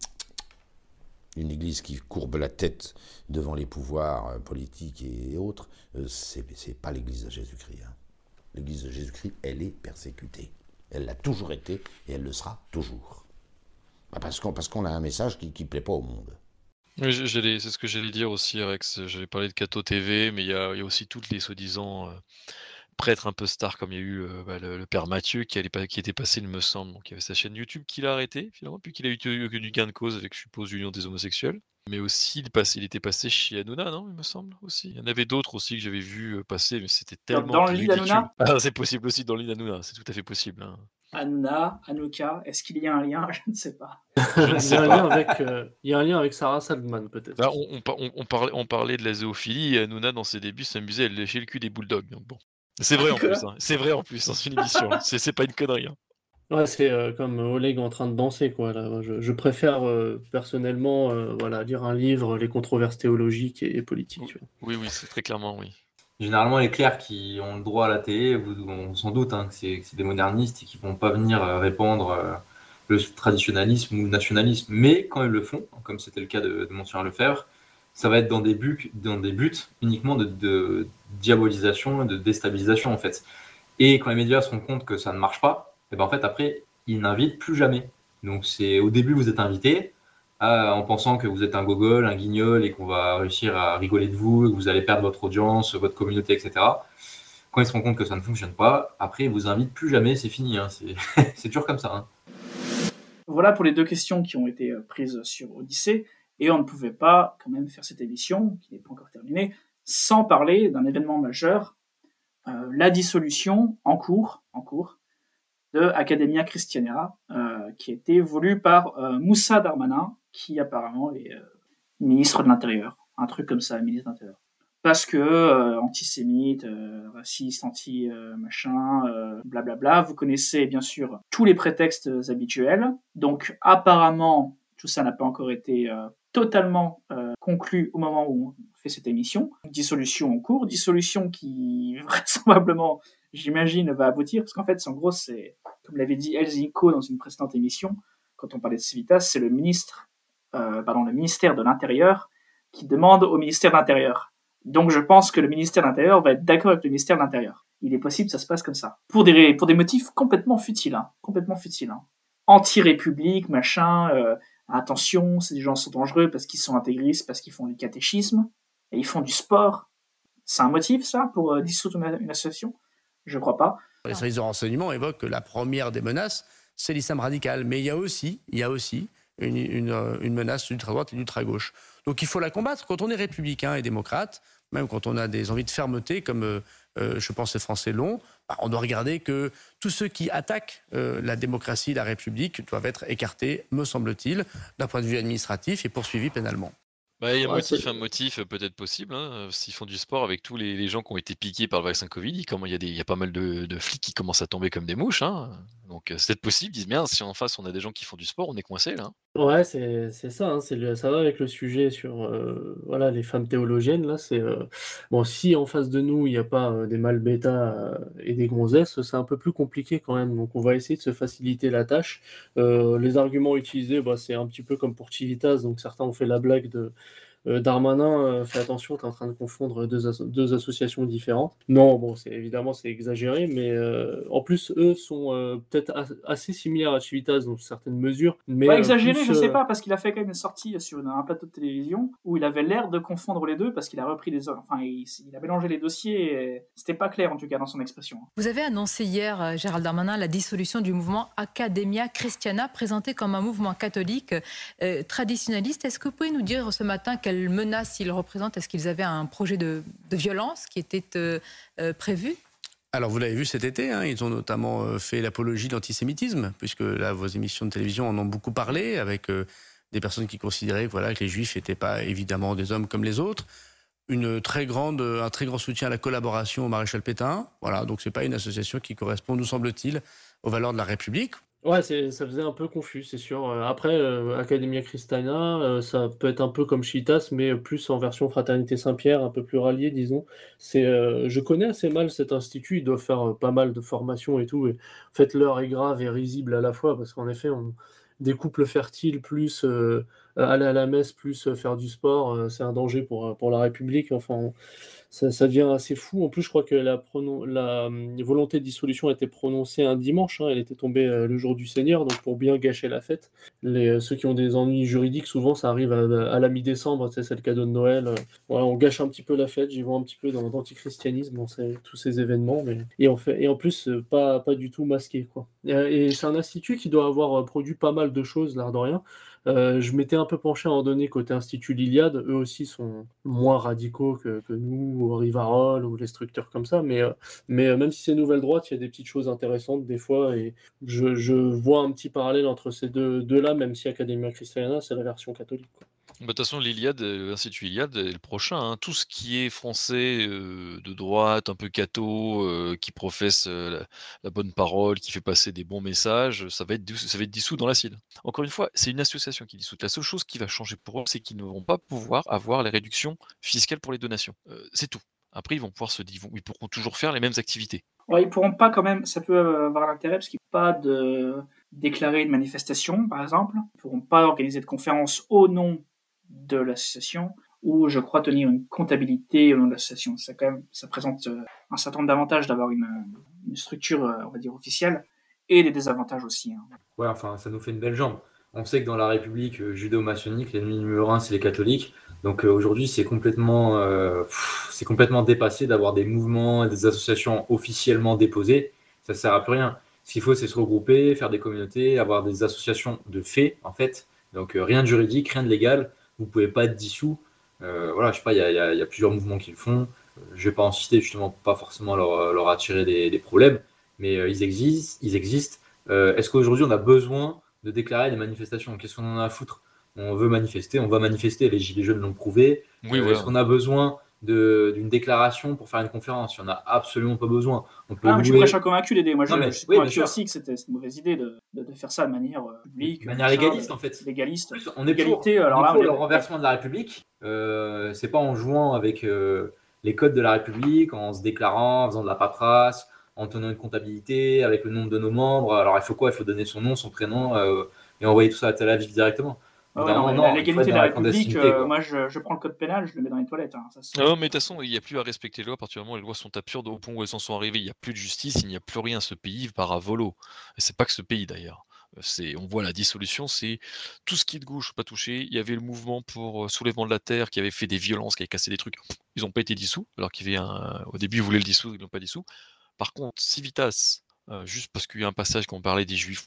une église qui courbe la tête devant les pouvoirs politiques et autres, c'est pas l'église de Jésus-Christ. L'église de Jésus-Christ, elle est persécutée. Elle l'a toujours été et elle le sera toujours. Parce qu'on a un message qui plaît pas au monde. Oui, c'est ce que j'allais dire aussi, Rex. J'avais parlé de Cato TV, mais il y a aussi toutes les soi-disant prêtres un peu stars, comme il y a eu le père Mathieu qui était passé, il me semble. Donc il y avait sa chaîne YouTube qu'il a arrêté finalement, puis qu'il a eu que du gain de cause avec, je suppose, l'union des homosexuels. Mais aussi, il était passé chez Hanouna, non, il me semble aussi. Il y en avait d'autres aussi que j'avais vu passer, mais c'était tellement Dans le lit ridicule. d'Hanouna? Ah, c'est possible aussi dans le lit d'Hanouna, c'est tout à fait possible. Hanouna, Hanouka, est-ce qu'il y a un lien? Je ne sais pas. Il y a un lien avec Sarah Salman, peut-être. Bah, on parlait de la zoophilie, et Hanouna, dans ses débuts, s'amusait à lécher le cul des bulldogs. Donc bon. C'est vrai en plus, c'est vrai en plus, dans une émission. C'est pas une connerie. Ouais, c'est comme Oleg en train de danser, quoi. Là. Je préfère personnellement lire un livre, les controverses théologiques et politiques. Oui, c'est très clairement, oui. Généralement, les clercs qui ont le droit à la télé, on s'en doute que c'est des modernistes et qui ne vont pas venir répandre le traditionnalisme ou le nationalisme. Mais quand ils le font, comme c'était le cas de Monseigneur Lefebvre, ça va être dans des buts uniquement de diabolisation, de déstabilisation en fait. Et quand les médias se rendent compte que ça ne marche pas, et ben en fait après, ils n'invitent plus jamais. Donc au début, vous êtes invité en pensant que vous êtes un gogol, un guignol et qu'on va réussir à rigoler de vous, que vous allez perdre votre audience, votre communauté, etc. Quand ils se rendent compte que ça ne fonctionne pas, après, ils vous invitent plus jamais, c'est fini. C'est toujours comme ça. Voilà pour les 2 questions qui ont été prises sur Odyssée. Et on ne pouvait pas quand même faire cette émission, qui n'est pas encore terminée, sans parler d'un événement majeur, la dissolution en cours de Academia Christiana, qui a été voulue par Moussa Darmanin, qui apparemment est ministre de l'Intérieur, un truc comme ça, ministre de l'Intérieur. Parce que antisémite, raciste, anti-machin, blablabla, vous connaissez bien sûr tous les prétextes habituels. Donc apparemment, tout ça n'a pas encore été totalement conclu au moment où on fait cette émission. Dissolution en cours, dissolution qui vraisemblablement, j'imagine, va aboutir, parce qu'en fait, en gros, c'est, comme l'avait dit Elzinko dans une précédente émission, quand on parlait de Civitas, c'est le ministère de l'Intérieur qui demande au ministère de l'Intérieur. Donc je pense que le ministère de l'Intérieur va être d'accord avec le ministère de l'Intérieur. Il est possible que ça se passe comme ça. Pour des motifs complètement futiles. Anti-république, machin... attention, ces gens sont dangereux parce qu'ils sont intégristes, parce qu'ils font du catéchisme, et ils font du sport. C'est un motif, ça, pour dissoudre une association? Je crois pas. Les services de renseignement évoquent que la première des menaces, c'est l'islam radical. Mais il y a aussi une menace d'ultra-droite et d'ultra-gauche. Donc il faut la combattre. Quand on est républicain et démocrate, même quand on a des envies de fermeté, comme je pense les Français l'ont, on doit regarder que tous ceux qui attaquent la démocratie, la République, doivent être écartés, me semble-t-il, d'un point de vue administratif et poursuivis pénalement. Il y a un motif peut-être possible, s'ils font du sport avec tous les gens qui ont été piqués par le vaccin Covid, il y a pas mal de flics qui commencent à tomber comme des mouches, donc c'est peut-être possible, ils disent bien, si en face on a des gens qui font du sport, on est coincé là. Ouais, c'est ça, ça va avec le sujet sur les femmes théologiennes, là, si en face de nous il n'y a pas des mâles bêta et des gonzesses, c'est un peu plus compliqué quand même, donc on va essayer de se faciliter la tâche. Les arguments utilisés, c'est un petit peu comme pour Civitas, donc certains ont fait la blague de Darmanin, fais attention, tu es en train de confondre deux associations différentes. Non, c'est exagéré, mais en plus, eux sont peut-être assez similaires à Civitas dans certaines mesures. Mais exagéré, je sais pas, parce qu'il a fait quand même une sortie sur un plateau de télévision où il avait l'air de confondre les deux, parce qu'il a repris il a mélangé les dossiers, et c'était pas clair en tout cas dans son expression. Vous avez annoncé hier, Gérald Darmanin, la dissolution du mouvement Academia Christiana, présenté comme un mouvement catholique traditionnaliste. Est-ce que vous pouvez nous dire ce matin quelle menace ils représentent? Est-ce qu'ils avaient un projet de violence qui était prévu? Alors vous l'avez vu cet été, ils ont notamment fait l'apologie de l'antisémitisme, puisque là vos émissions de télévision en ont beaucoup parlé, avec des personnes qui considéraient que les juifs n'étaient pas évidemment des hommes comme les autres. Un très grand soutien à la collaboration au maréchal Pétain. Voilà, donc c'est pas une association qui correspond, nous semble-t-il, aux valeurs de la République. Ouais, ça faisait un peu confus, c'est sûr. Après, Academia Christiana, ça peut être un peu comme Civitas, mais plus en version Fraternité Saint-Pierre, un peu plus rallié, disons. Je connais assez mal cet institut, ils doivent faire pas mal de formations et tout. Et en fait, l'heure est grave et risible à la fois, parce qu'en effet, des couples fertiles, plus aller à la messe, plus faire du sport, c'est un danger pour la République. Enfin, ça devient assez fou. En plus, je crois que la volonté de dissolution a été prononcée un dimanche, hein. Elle était tombée le jour du Seigneur, donc pour bien gâcher la fête. Ceux qui ont des ennuis juridiques, souvent ça arrive à la mi-décembre, tu sais, c'est le cadeau de Noël. Ouais, on gâche un petit peu la fête, j'y vois un petit peu dans l'antichristianisme, dans tous ces événements. Et en plus, pas du tout masqué, quoi. Et c'est un institut qui doit avoir produit pas mal de choses, l'air de rien. Je m'étais un peu penché à un moment donné côté Institut l'Iliade. Eux aussi sont moins radicaux que nous, ou Rivarol, ou les structures comme ça. Mais même si c'est nouvelle droite, il y a des petites choses intéressantes des fois. Et je vois un petit parallèle entre ces deux-là, même si Academia Christiana, c'est la version catholique, quoi. Bah, de toute façon, l'Iliade, l'Institut Iliade est le prochain, hein. Tout ce qui est français de droite, un peu catho, qui professe la bonne parole, qui fait passer des bons messages, ça va être dissous dans l'acide. Encore une fois, c'est une association qui dissout. La seule chose qui va changer pour eux, c'est qu'ils ne vont pas pouvoir avoir les réductions fiscales pour les donations. C'est tout. Après, ils pourront toujours faire les mêmes activités. Ouais, ils pourront pas quand même, ça peut avoir l'intérêt parce qu'ils ne peuvent pas déclarer une manifestation, par exemple. Ils ne pourront pas organiser de conférences au nom de l'association, ou je crois tenir une comptabilité au nom de l'association. Ça présente un certain nombre d'avantages d'avoir une structure, on va dire, officielle, et des désavantages aussi, hein. Ouais, enfin, ça nous fait une belle jambe. On sait que dans la République judéo-maçonnique, l'ennemi numéro 1, c'est les catholiques. Donc aujourd'hui, c'est complètement dépassé d'avoir des mouvements et des associations officiellement déposées. Ça sert à plus rien. Ce qu'il faut, c'est se regrouper, faire des communautés, avoir des associations de fait, en fait. Donc rien de juridique, rien de légal. Vous pouvez pas être dissous. Voilà, je sais pas, il y a plusieurs mouvements qui le font. Je vais pas en citer justement pour pas forcément leur attirer des problèmes, mais ils existent. Est-ce qu'aujourd'hui on a besoin de déclarer des manifestations? Qu'est-ce qu'on en a à foutre? On veut manifester, on va manifester. Les Gilets jaunes l'ont prouvé. Oui, voilà. Est-ce qu'on a besoin d'une déclaration pour faire une conférence? Il n'y en a absolument pas besoin. Mais tu prêches un convaincu, Dédé. Moi, je suis convaincu aussi que c'était une mauvaise idée de faire ça de manière publique. De manière légaliste, en fait. Légaliste. On est pour le renversement de la République. C'est pas en jouant avec les codes de la République, en se déclarant, en faisant de la paperasse, en tenant une comptabilité avec le nombre de nos membres. Alors, il faut quoi? Il faut donner son nom, son prénom et envoyer tout ça à Tel Aviv directement. La légalité de la République, moi je prends le code pénal, je le mets dans les toilettes. Hein. Non, mais de toute façon, il n'y a plus à respecter les lois à partir du moment où les lois sont absurdes au point où elles en sont arrivées. Il n'y a plus de justice, il n'y a plus rien. Ce pays part à volo. Et c'est pas que ce pays d'ailleurs. On voit la dissolution, c'est tout ce qui est de gauche, pas touché. Il y avait le mouvement pour soulèvement de la terre qui avait fait des violences, qui avait cassé des trucs. Ils n'ont pas été dissous, alors qu'il y avait au début ils voulaient le dissoudre, ils l'ont pas dissous. Par contre, Civitas, juste parce qu'il y a un passage qu'on parlait des Juifs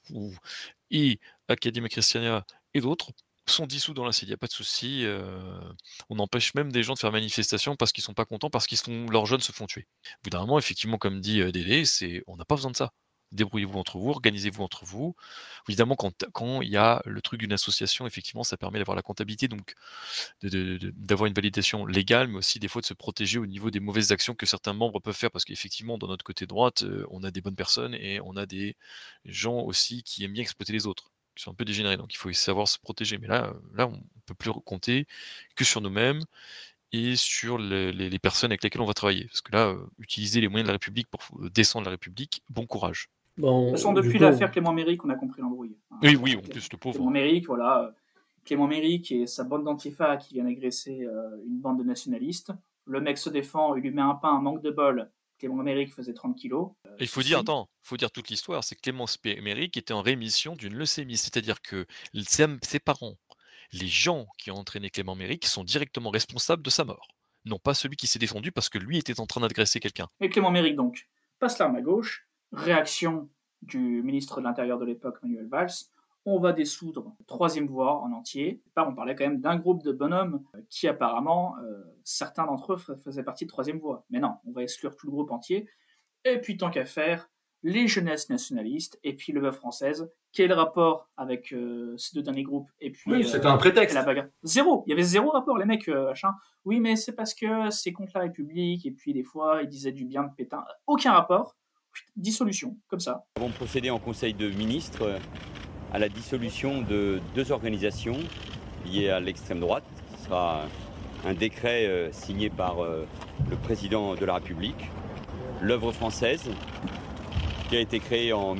et Academia Christiana et d'autres sont dissous dans l'acide, il n'y a pas de souci. On empêche même des gens de faire manifestation parce qu'ils sont pas contents, parce leurs jeunes se font tuer. Au bout d'un moment, effectivement, comme dit Dédé, on n'a pas besoin de ça. Débrouillez-vous entre vous, organisez-vous entre vous. Évidemment, quand il y a le truc d'une association, effectivement, ça permet d'avoir la comptabilité, donc d'avoir une validation légale, mais aussi des fois de se protéger au niveau des mauvaises actions que certains membres peuvent faire, parce qu'effectivement, dans notre côté droite, on a des bonnes personnes et on a des gens aussi qui aiment bien exploiter les autres, qui sont un peu dégénérés, donc il faut savoir se protéger. Mais là on ne peut plus compter que sur nous-mêmes et sur les personnes avec lesquelles on va travailler. Parce que là, utiliser les moyens de la République pour descendre la République, bon courage. De toute façon, depuis l'affaire Clément Méric, on a compris l'embrouille. Oui, en plus, le pauvre. Clément Méric, voilà. Clément Méric et sa bande d'antifa qui vient agresser une bande de nationalistes. Le mec se défend, il lui met un pain, un manque de bol. Clément Méric faisait 30 kilos. Il faut dire toute l'histoire, c'est que Clément Méric était en rémission d'une leucémie, c'est-à-dire que ses parents, les gens qui ont entraîné Clément Méric, sont directement responsables de sa mort. Non pas celui qui s'est défendu parce que lui était en train d'agresser quelqu'un. Et Clément Méric, donc, passe l'arme à gauche. Réaction du ministre de l'Intérieur de l'époque, Manuel Valls. On va dissoudre Troisième Voie en entier. On parlait quand même d'un groupe de bonhommes qui apparemment, certains d'entre eux faisaient partie de Troisième Voie. Mais non, on va exclure tout le groupe entier. Et puis tant qu'à faire, les jeunesses nationalistes et puis le Veuve française. Quel rapport avec ces deux derniers groupes? Et puis oui, c'était un prétexte. La bagarre. Zéro. Il y avait zéro rapport, les mecs. Oui, mais c'est parce que c'est contre la République. Et puis des fois, ils disaient du bien de Pétain. Aucun rapport. dissolution, comme ça. Nous avons procédé en Conseil de ministres à la dissolution de 2 organisations liées à l'extrême droite. Ce sera un décret signé par le président de la République. L'œuvre française, qui a été créée en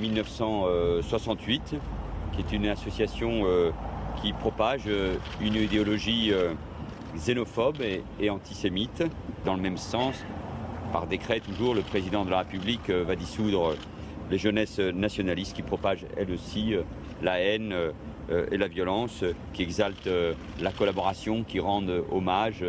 1968, qui est une association qui propage une idéologie xénophobe et antisémite. Dans le même sens, par décret toujours, le président de la République va dissoudre les jeunesses nationalistes qui propagent elles aussi la haine et la violence, qui exaltent la collaboration, qui rendent hommage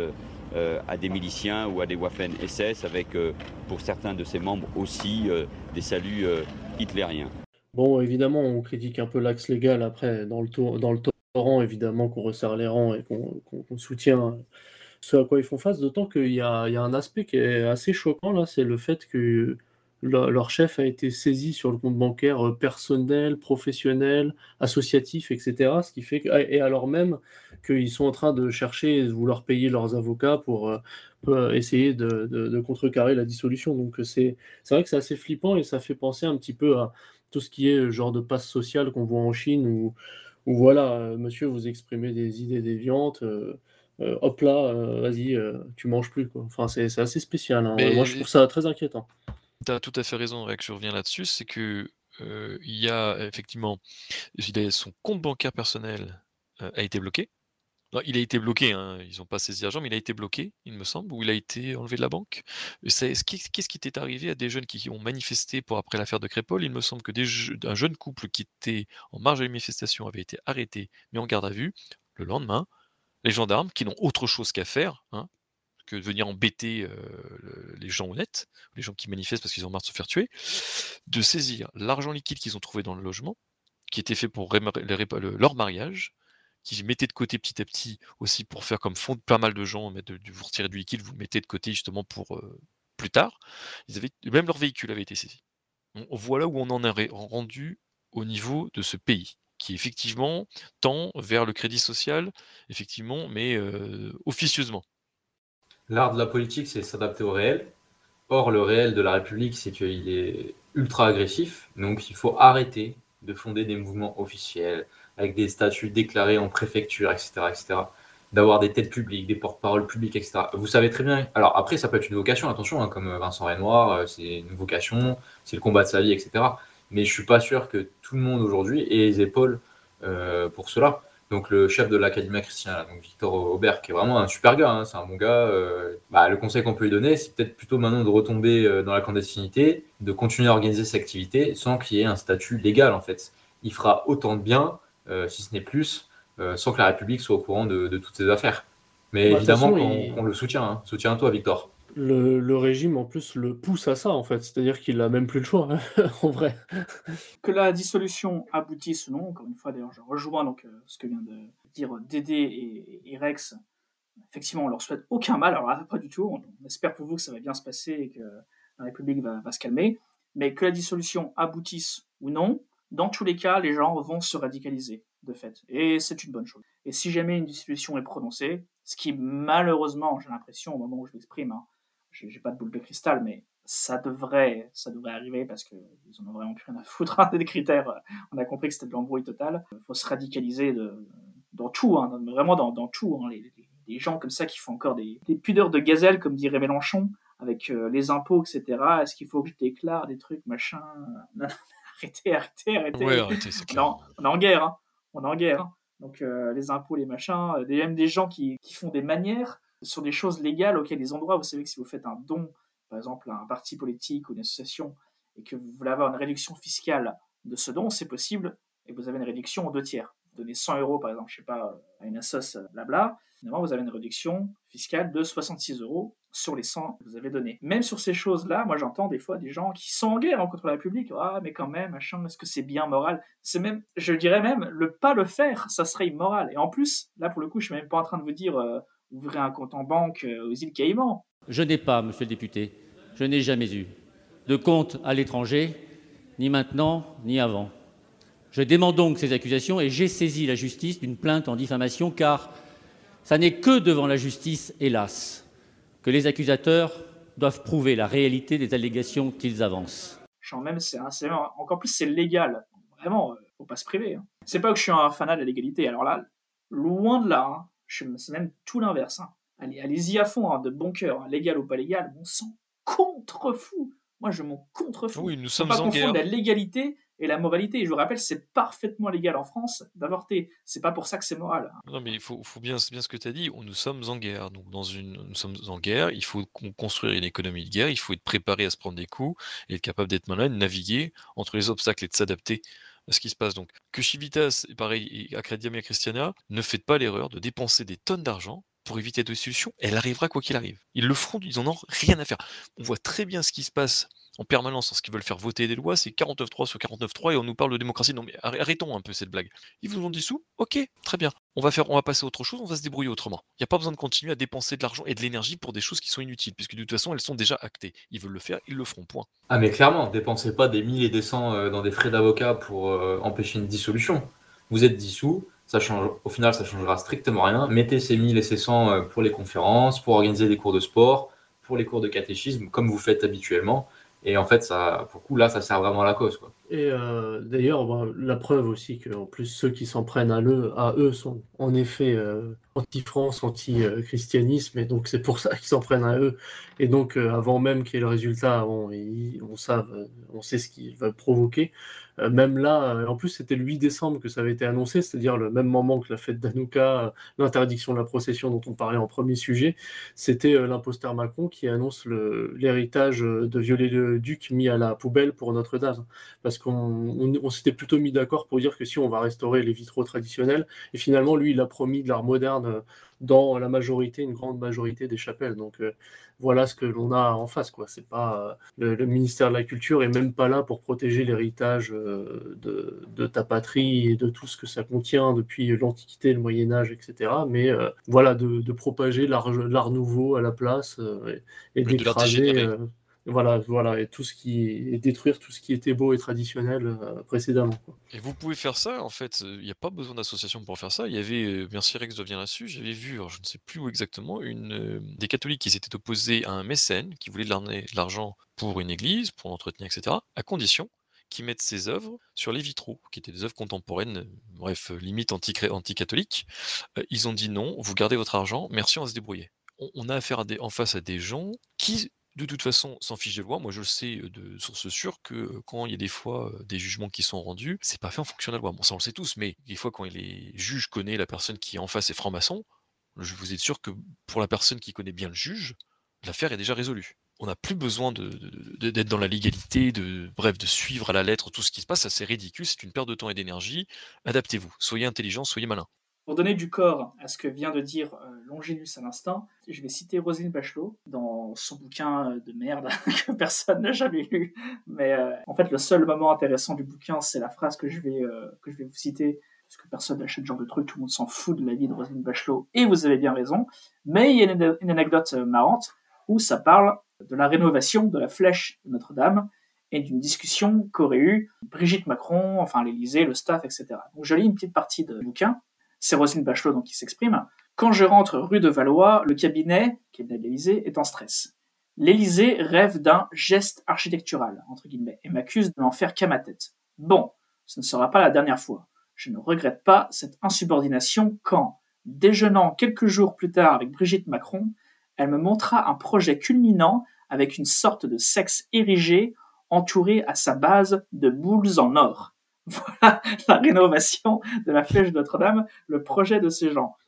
à des miliciens ou à des Waffen-SS, avec pour certains de ses membres aussi des saluts hitlériens. Bon, évidemment, on critique un peu l'axe légal après, dans le torrent, évidemment, qu'on resserre les rangs et qu'on soutient ce à quoi ils font face, d'autant qu'il y a un aspect qui est assez choquant, là, c'est le fait que leur chef a été saisi sur le compte bancaire personnel, professionnel, associatif, etc. Ce qui fait et alors même qu'ils sont en train de chercher et de vouloir payer leurs avocats pour essayer de contrecarrer la dissolution. Donc c'est vrai que c'est assez flippant et ça fait penser un petit peu à tout ce qui est genre de passe social qu'on voit en Chine où voilà, monsieur, vous exprimez des idées déviantes, hop là, vas-y, tu manges plus, quoi. Enfin, c'est assez spécial, hein. Moi, je trouve ça très inquiétant. Tu as tout à fait raison, Rek, je reviens là-dessus, c'est que il y a effectivement, son compte bancaire personnel a été bloqué. Non, il a été bloqué, hein, ils n'ont pas saisi l'argent, mais il a été bloqué, il me semble, ou il a été enlevé de la banque. Qu'est-ce qui était arrivé à des jeunes qui ont manifesté pour après l'affaire de Crépol? Il me semble que un jeune couple qui était en marge de la manifestation avait été arrêté, mis en garde à vue. Le lendemain, les gendarmes, qui n'ont autre chose qu'à faire, hein, que de venir embêter les gens honnêtes, les gens qui manifestent parce qu'ils ont marre de se faire tuer, de saisir l'argent liquide qu'ils ont trouvé dans le logement, qui était fait pour leur mariage, qui mettaient de côté petit à petit aussi pour faire comme font pas mal de gens, vous retirez du liquide, vous le mettez de côté justement pour plus tard. Même leur véhicule avait été saisi. Voilà où on en est rendu au niveau de ce pays, qui effectivement tend vers le crédit social, effectivement, mais officieusement. L'art de la politique, c'est s'adapter au réel. Or, le réel de la République, c'est qu'il est ultra agressif. Donc, il faut arrêter de fonder des mouvements officiels, avec des statuts déclarés en préfecture, etc., d'avoir des têtes publiques, des porte-paroles publiques, etc. Vous savez très bien. Alors, après, ça peut être une vocation, attention, hein, comme Vincent Renoir, c'est une vocation, c'est le combat de sa vie, etc. Mais je ne suis pas sûr que tout le monde aujourd'hui ait les épaules pour cela. Donc le chef de l'Académie Christiana, donc Victor Aubert, qui est vraiment un super gars, hein, c'est un bon gars. Le conseil qu'on peut lui donner, c'est peut-être plutôt maintenant de retomber dans la clandestinité, de continuer à organiser ses activités sans qu'il y ait un statut légal en fait. Il fera autant de bien, si ce n'est plus, sans que la République soit au courant de toutes ses affaires. Mais évidemment qu'on le soutient, hein. Soutien à toi, Victor. Le régime, en plus, le pousse à ça, en fait. C'est-à-dire qu'il n'a même plus le choix, hein, en vrai. Que la dissolution aboutisse ou non, encore une fois, d'ailleurs, je rejoins donc, ce que vient de dire Dédé et Rex. Effectivement, on leur souhaite aucun mal. Alors là, pas du tout. On espère pour vous que ça va bien se passer et que la République va se calmer. Mais que la dissolution aboutisse ou non, dans tous les cas, les gens vont se radicaliser, de fait. Et c'est une bonne chose. Et si jamais une dissolution est prononcée, ce qui malheureusement, j'ai l'impression, au moment où je l'exprime, hein, j'ai pas de boule de cristal, mais ça devrait arriver parce qu'ils en ont vraiment plus rien à foutre des critères. On a compris que c'était de l'embrouille totale. Il faut se radicaliser dans tout, hein, vraiment dans tout. Hein, les gens comme ça qui font encore des pudeurs de gazelle, comme dirait Mélenchon, avec les impôts, etc. Est-ce qu'il faut que je déclare des trucs, machin? Non, arrêtez. Ouais, arrêtez, c'est clair. Non, on est en guerre. Hein. Donc les impôts, les machins, même des gens qui font des manières sur des choses légales auxquelles des endroits, vous savez que si vous faites un don, par exemple à un parti politique ou une association, et que vous voulez avoir une réduction fiscale de ce don, c'est possible, et vous avez une réduction en 2/3. Vous donnez 100 € par exemple, je sais pas, à une assoce, blabla, finalement vous avez une réduction fiscale de 66 € sur les 100 que vous avez donnés. Même sur ces choses-là, moi j'entends des fois des gens qui sont en guerre contre la République, ah mais quand même, machin, est-ce que c'est bien moral? C'est même, je dirais même, le pas le faire, ça serait immoral. Et en plus, là pour le coup, je suis même pas en train de vous dire ouvrez un compte en banque aux îles Caïmans. Je n'ai pas, monsieur le député, je n'ai jamais eu de compte à l'étranger, ni maintenant, ni avant. Je dément donc ces accusations et j'ai saisi la justice d'une plainte en diffamation car ça n'est que devant la justice, hélas, que les accusateurs doivent prouver la réalité des allégations qu'ils avancent. Genre même, encore plus, c'est légal. Vraiment, faut pas se priver. Hein. C'est pas que je suis un fanat de la légalité. Alors là, loin de là, hein, c'est même tout l'inverse. Hein. Allez-y à fond, hein, de bon cœur, hein, légal ou pas légal, on s'en contrefou. Moi, je m'en contrefous. Oui, nous Faut sommes pas en guerre. confondre la légalité et la moralité. Et je vous rappelle, c'est parfaitement légal en France d'avorter. C'est pas pour ça que c'est moral. Hein. Non, mais il faut bien, c'est bien ce que tu as dit. Nous sommes en guerre. Donc, nous sommes en guerre. Il faut construire une économie de guerre. Il faut être préparé à se prendre des coups et être capable d'être malin, de naviguer entre les obstacles et de s'adapter à ce qui se passe. Donc, que Civitas, pareil, et Academia Christiana, ne faites pas l'erreur de dépenser des tonnes d'argent pour éviter des solutions. Elle arrivera quoi qu'il arrive. Ils le feront, ils en ont rien à faire. On voit très bien ce qui se passe en permanence lorsqu'ils veulent faire voter des lois, c'est 49.3 sur 49.3 et on nous parle de démocratie. Non mais arrêtons un peu cette blague. Ils vous ont dit sous, ok, très bien. On va passer à autre chose, on va se débrouiller autrement. Il n'y a pas besoin de continuer à dépenser de l'argent et de l'énergie pour des choses qui sont inutiles, puisque de toute façon elles sont déjà actées. Ils veulent le faire, ils le feront, point. Ah mais clairement, dépensez pas des 1000 et des 100 dans des frais d'avocat pour empêcher une dissolution. Vous êtes dissous, au final ça changera strictement rien. Mettez ces 1000 et ces 100 pour les conférences, pour organiser des cours de sport, pour les cours de catéchisme, comme vous faites habituellement. Et en fait, ça, pour le coup, là, ça sert vraiment à la cause, quoi. Et d'ailleurs, la preuve aussi qu'en plus, ceux qui s'en prennent à eux sont en effet anti-France, anti-christianisme, et donc c'est pour ça qu'ils s'en prennent à eux. Et donc, avant même qu'il y ait le résultat, on sait ce qu'ils veulent provoquer. Même là, en plus, c'était le 8 décembre que ça avait été annoncé, c'est-à-dire le même moment que la fête d'Hanouka, l'interdiction de la procession dont on parlait en premier sujet, c'était l'imposteur Macron qui annonce l'héritage de Viollet-le-Duc mis à la poubelle pour Notre-Dame. Parce qu'on s'était plutôt mis d'accord pour dire que si on va restaurer les vitraux traditionnels, et finalement, lui, il a promis de l'art moderne dans la majorité, une grande majorité des chapelles. Donc voilà ce que l'on a en face, quoi. C'est pas le ministère de la Culture est même pas là pour protéger l'héritage de ta patrie et de tout ce que ça contient depuis l'Antiquité, le Moyen Âge, etc. Mais voilà, de propager l'art nouveau à la place et d'écraser. Voilà, et détruire tout ce qui était beau et traditionnel précédemment. Quoi. Et vous pouvez faire ça, en fait, il n'y a pas besoin d'association pour faire ça. Il y avait, merci Rex de revenir là-dessus, j'avais vu, alors je ne sais plus où exactement, des catholiques qui s'étaient opposés à un mécène qui voulait de l'argent pour une église, pour l'entretenir, etc., à condition qu'ils mettent ses œuvres sur les vitraux, qui étaient des œuvres contemporaines, bref, limite anti-catholiques. Ils ont dit non, vous gardez votre argent, merci, on va se débrouiller. On a affaire en face à des gens qui de toute façon, s'en fiche des lois. Moi, je le sais de source sûre que quand il y a des fois des jugements qui sont rendus, c'est pas fait en fonction de la loi. Bon, ça, on le sait tous, mais des fois, quand les juges connaissent la personne qui est en face est franc-maçon, je vous êtes sûr que pour la personne qui connaît bien le juge, l'affaire est déjà résolue. On n'a plus besoin d'être dans la légalité, de suivre à la lettre tout ce qui se passe. Ça, c'est ridicule, c'est une perte de temps et d'énergie. Adaptez-vous, soyez intelligents, soyez malins. Pour donner du corps à ce que vient de dire Longinus à l'instant, je vais citer Roselyne Bachelot dans son bouquin de merde que personne n'a jamais lu. Mais en fait, le seul moment intéressant du bouquin, c'est la phrase que je vais vous citer, parce que personne n'achète ce genre de truc, tout le monde s'en fout de la vie de Roselyne Bachelot, et vous avez bien raison. Mais il y a une anecdote marrante où ça parle de la rénovation de la flèche de Notre-Dame et d'une discussion qu'aurait eu Brigitte Macron, enfin l'Élysée, le staff, etc. Donc je lis une petite partie du bouquin. C'est Roselyne Bachelot donc, qui s'exprime. Quand je rentre rue de Valois, le cabinet de l'Élysée est en stress. L'Élysée rêve d'un geste architectural, entre guillemets, et m'accuse de n'en faire qu'à ma tête. Bon, ce ne sera pas la dernière fois. Je ne regrette pas cette insubordination quand, déjeunant quelques jours plus tard avec Brigitte Macron, elle me montra un projet culminant avec une sorte de sexe érigé entouré à sa base de boules en or. Voilà la rénovation de la flèche de Notre-Dame, le projet de ces gens.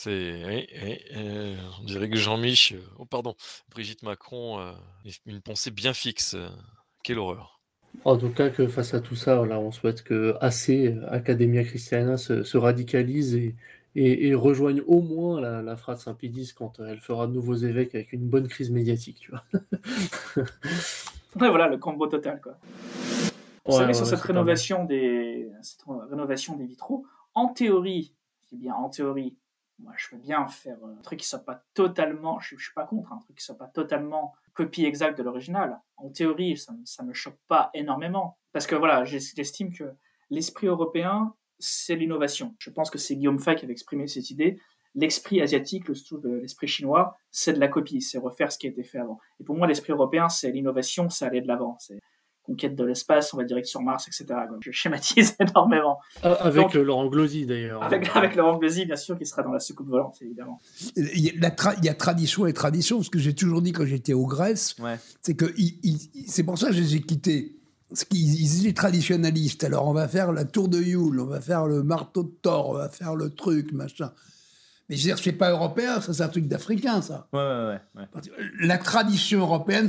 On dirait que Jean-Mich, Brigitte Macron, une pensée bien fixe. Quelle horreur. En tout cas, que face à tout ça, là, on souhaite que Academia Christiana se radicalise et rejoigne au moins la phrase Saint-Pédis quand elle fera de nouveaux évêques avec une bonne crise médiatique, tu vois. Ouais, voilà, le combo total, quoi. Vous savez, sur cette rénovation des vitraux, en théorie, je dis bien en théorie, moi je veux bien faire un truc qui soit pas totalement, je suis pas contre, un truc qui soit pas totalement copie exacte de l'original. En théorie, ça me choque pas énormément. Parce que voilà, j'estime que l'esprit européen, c'est l'innovation. Je pense que c'est Guillaume Fay qui avait exprimé cette idée. L'esprit asiatique, l'esprit chinois, c'est de la copie, c'est refaire ce qui a été fait avant. Et pour moi, l'esprit européen, c'est l'innovation, c'est aller de l'avant. C'est conquête de l'espace, on va direct sur Mars, etc. Donc, je schématise énormément. Avec Laurent Glosy, d'ailleurs. Avec Laurent Glosy, bien sûr, qui sera dans la soucoupe volante, évidemment. Il y a tradition et tradition. Ce que j'ai toujours dit quand j'étais aux Grèce, c'est que c'est pour ça que je les ai quittés. Parce qu'ils étaient traditionnalistes. Alors, on va faire la tour de Yule, on va faire le marteau de Thor, on va faire le truc, machin. Mais je veux dire, c'est pas européen, ça, c'est un truc d'Africain, ça. Ouais. La tradition européenne,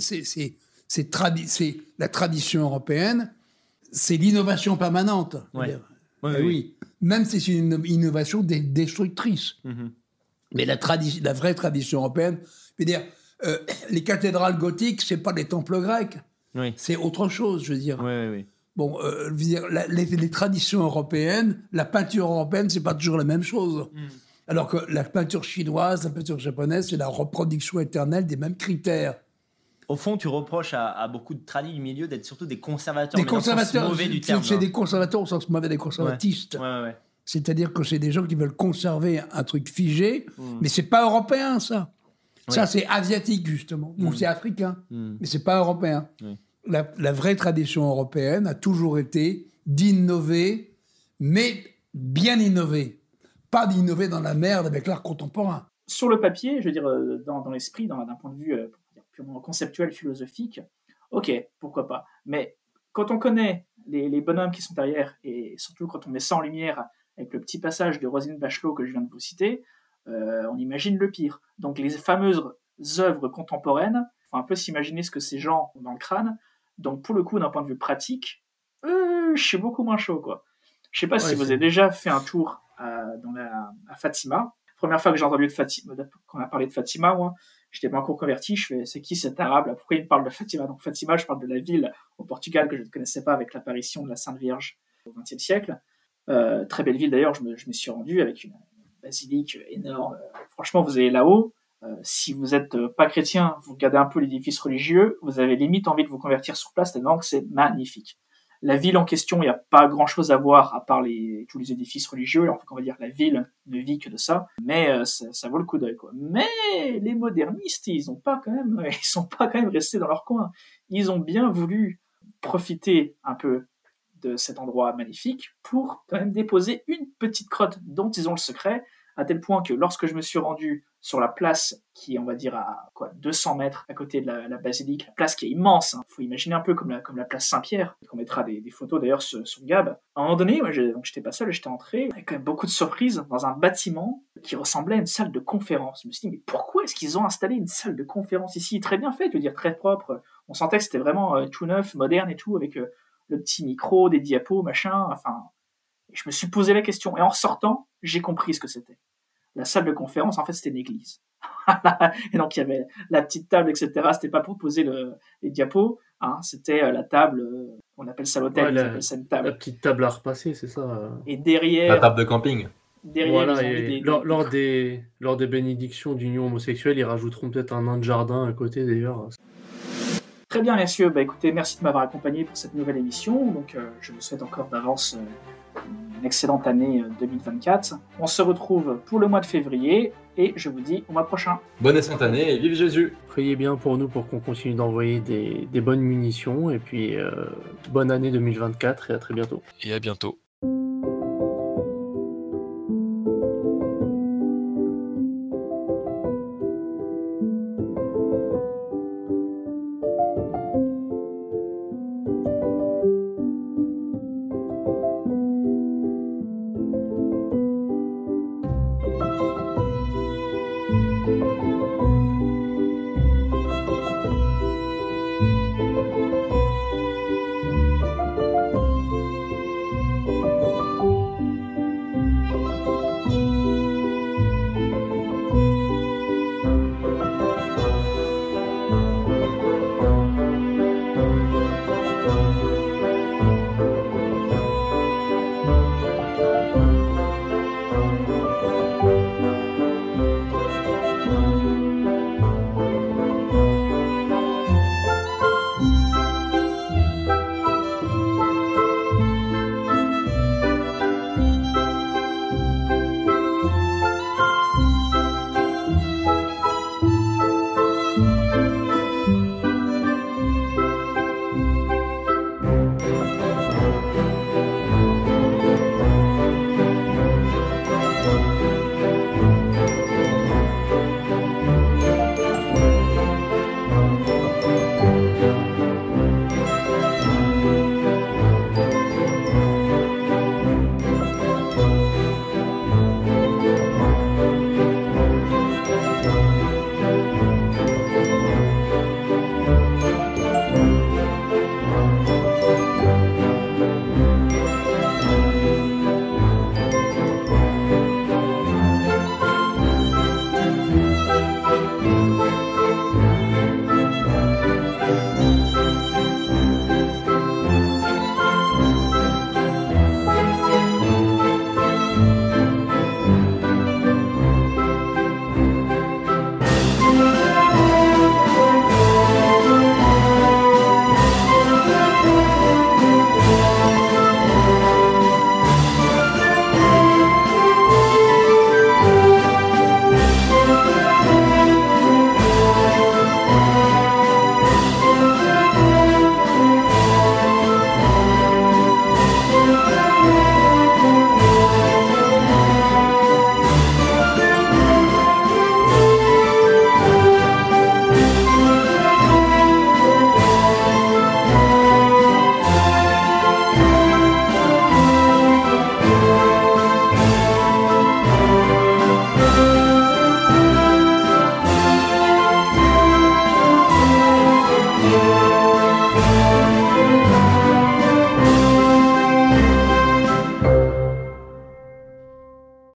la tradition européenne, c'est l'innovation permanente. Oui. Même si c'est une innovation destructrice. Mais la vraie tradition européenne, je veux dire, les cathédrales gothiques, c'est pas des temples grecs. C'est autre chose, je veux dire. Bon, je veux dire, les traditions européennes, la peinture européenne, c'est pas toujours la même chose. Alors que la peinture chinoise, la peinture japonaise, c'est la reproduction éternelle des mêmes critères. Au fond, tu reproches à beaucoup de tradis du milieu d'être surtout des conservateurs. Des conservateurs, mauvais du terme. C'est des conservateurs au sens mauvais, des conservatistes. C'est-à-dire que c'est des gens qui veulent conserver un truc figé, mais c'est pas européen, ça. Ça, c'est asiatique, justement. Ou c'est africain, mais c'est pas européen. La vraie tradition européenne a toujours été d'innover, mais bien innover. Pas d'innover dans la merde avec l'art contemporain. Sur le papier, je veux dire, dans l'esprit, d'un point de vue purement conceptuel, philosophique, ok, pourquoi pas. Mais quand on connaît les bonhommes qui sont derrière, et surtout quand on met ça en lumière avec le petit passage de Roselyne Bachelot que je viens de vous citer, on imagine le pire. Donc les fameuses œuvres contemporaines, il faut un peu s'imaginer ce que ces gens ont dans le crâne. Donc pour le coup, d'un point de vue pratique, je suis beaucoup moins chaud, quoi. Je sais pas si vous avez déjà fait un tour à Fatima. Première fois que j'ai entendu qu'on a parlé de Fatima, moi, j'étais pas encore converti. Je fais, c'est qui cet arabe là? Pourquoi il me parle de Fatima? Donc Fatima, je parle de la ville au Portugal que je ne connaissais pas avec l'apparition de la Sainte Vierge au XXe siècle. Très belle ville d'ailleurs. Je me suis rendu avec une basilique énorme. Franchement, vous allez là-haut. Si vous n'êtes pas chrétien, vous regardez un peu l'édifice religieux, vous avez limite envie de vous convertir sur place tellement que c'est magnifique. La ville en question, il n'y a pas grand-chose à voir à part tous les édifices religieux. En fait, on va dire la ville ne vit que de ça, mais ça vaut le coup d'œil, quoi. Mais les modernistes, ils sont pas quand même restés dans leur coin. Ils ont bien voulu profiter un peu de cet endroit magnifique pour quand même déposer une petite crotte dont ils ont le secret, à tel point que lorsque je me suis rendu sur la place qui est, on va dire, à 200 mètres à côté de la basilique, la place qui est immense, faut imaginer un peu comme la place Saint-Pierre, on mettra des photos d'ailleurs sur Gab. À un moment donné, donc j'étais pas seul, j'étais entré, avec quand même beaucoup de surprises, dans un bâtiment qui ressemblait à une salle de conférence. Je me suis dit, mais pourquoi est-ce qu'ils ont installé une salle de conférence ici? Très bien fait, je veux dire, très propre. On sentait que c'était vraiment tout neuf, moderne et tout, avec le petit micro, des diapos, machin, enfin... Et je me suis posé la question, et en ressortant, j'ai compris ce que c'était. La salle de conférence, en fait, c'était une église. Et donc, il y avait la petite table, etc. C'était pas pour poser les diapos, hein. C'était la table, on appelle ça l'hôtel, on appelle ça une table. La petite table à repasser, c'est ça. Et derrière... La table de camping. Derrière, voilà, lors des bénédictions d'union homosexuelle, ils rajouteront peut-être un nain de jardin à côté, d'ailleurs. Très bien, messieurs. Écoutez, merci de m'avoir accompagné pour cette nouvelle émission. Donc, je vous souhaite encore d'avance une excellente année 2024. On se retrouve pour le mois de février et je vous dis au mois prochain. Bonne et sainte année et vive Jésus. Priez bien pour nous pour qu'on continue d'envoyer des bonnes munitions et puis bonne année 2024 et à très bientôt. Et à bientôt. Thank you.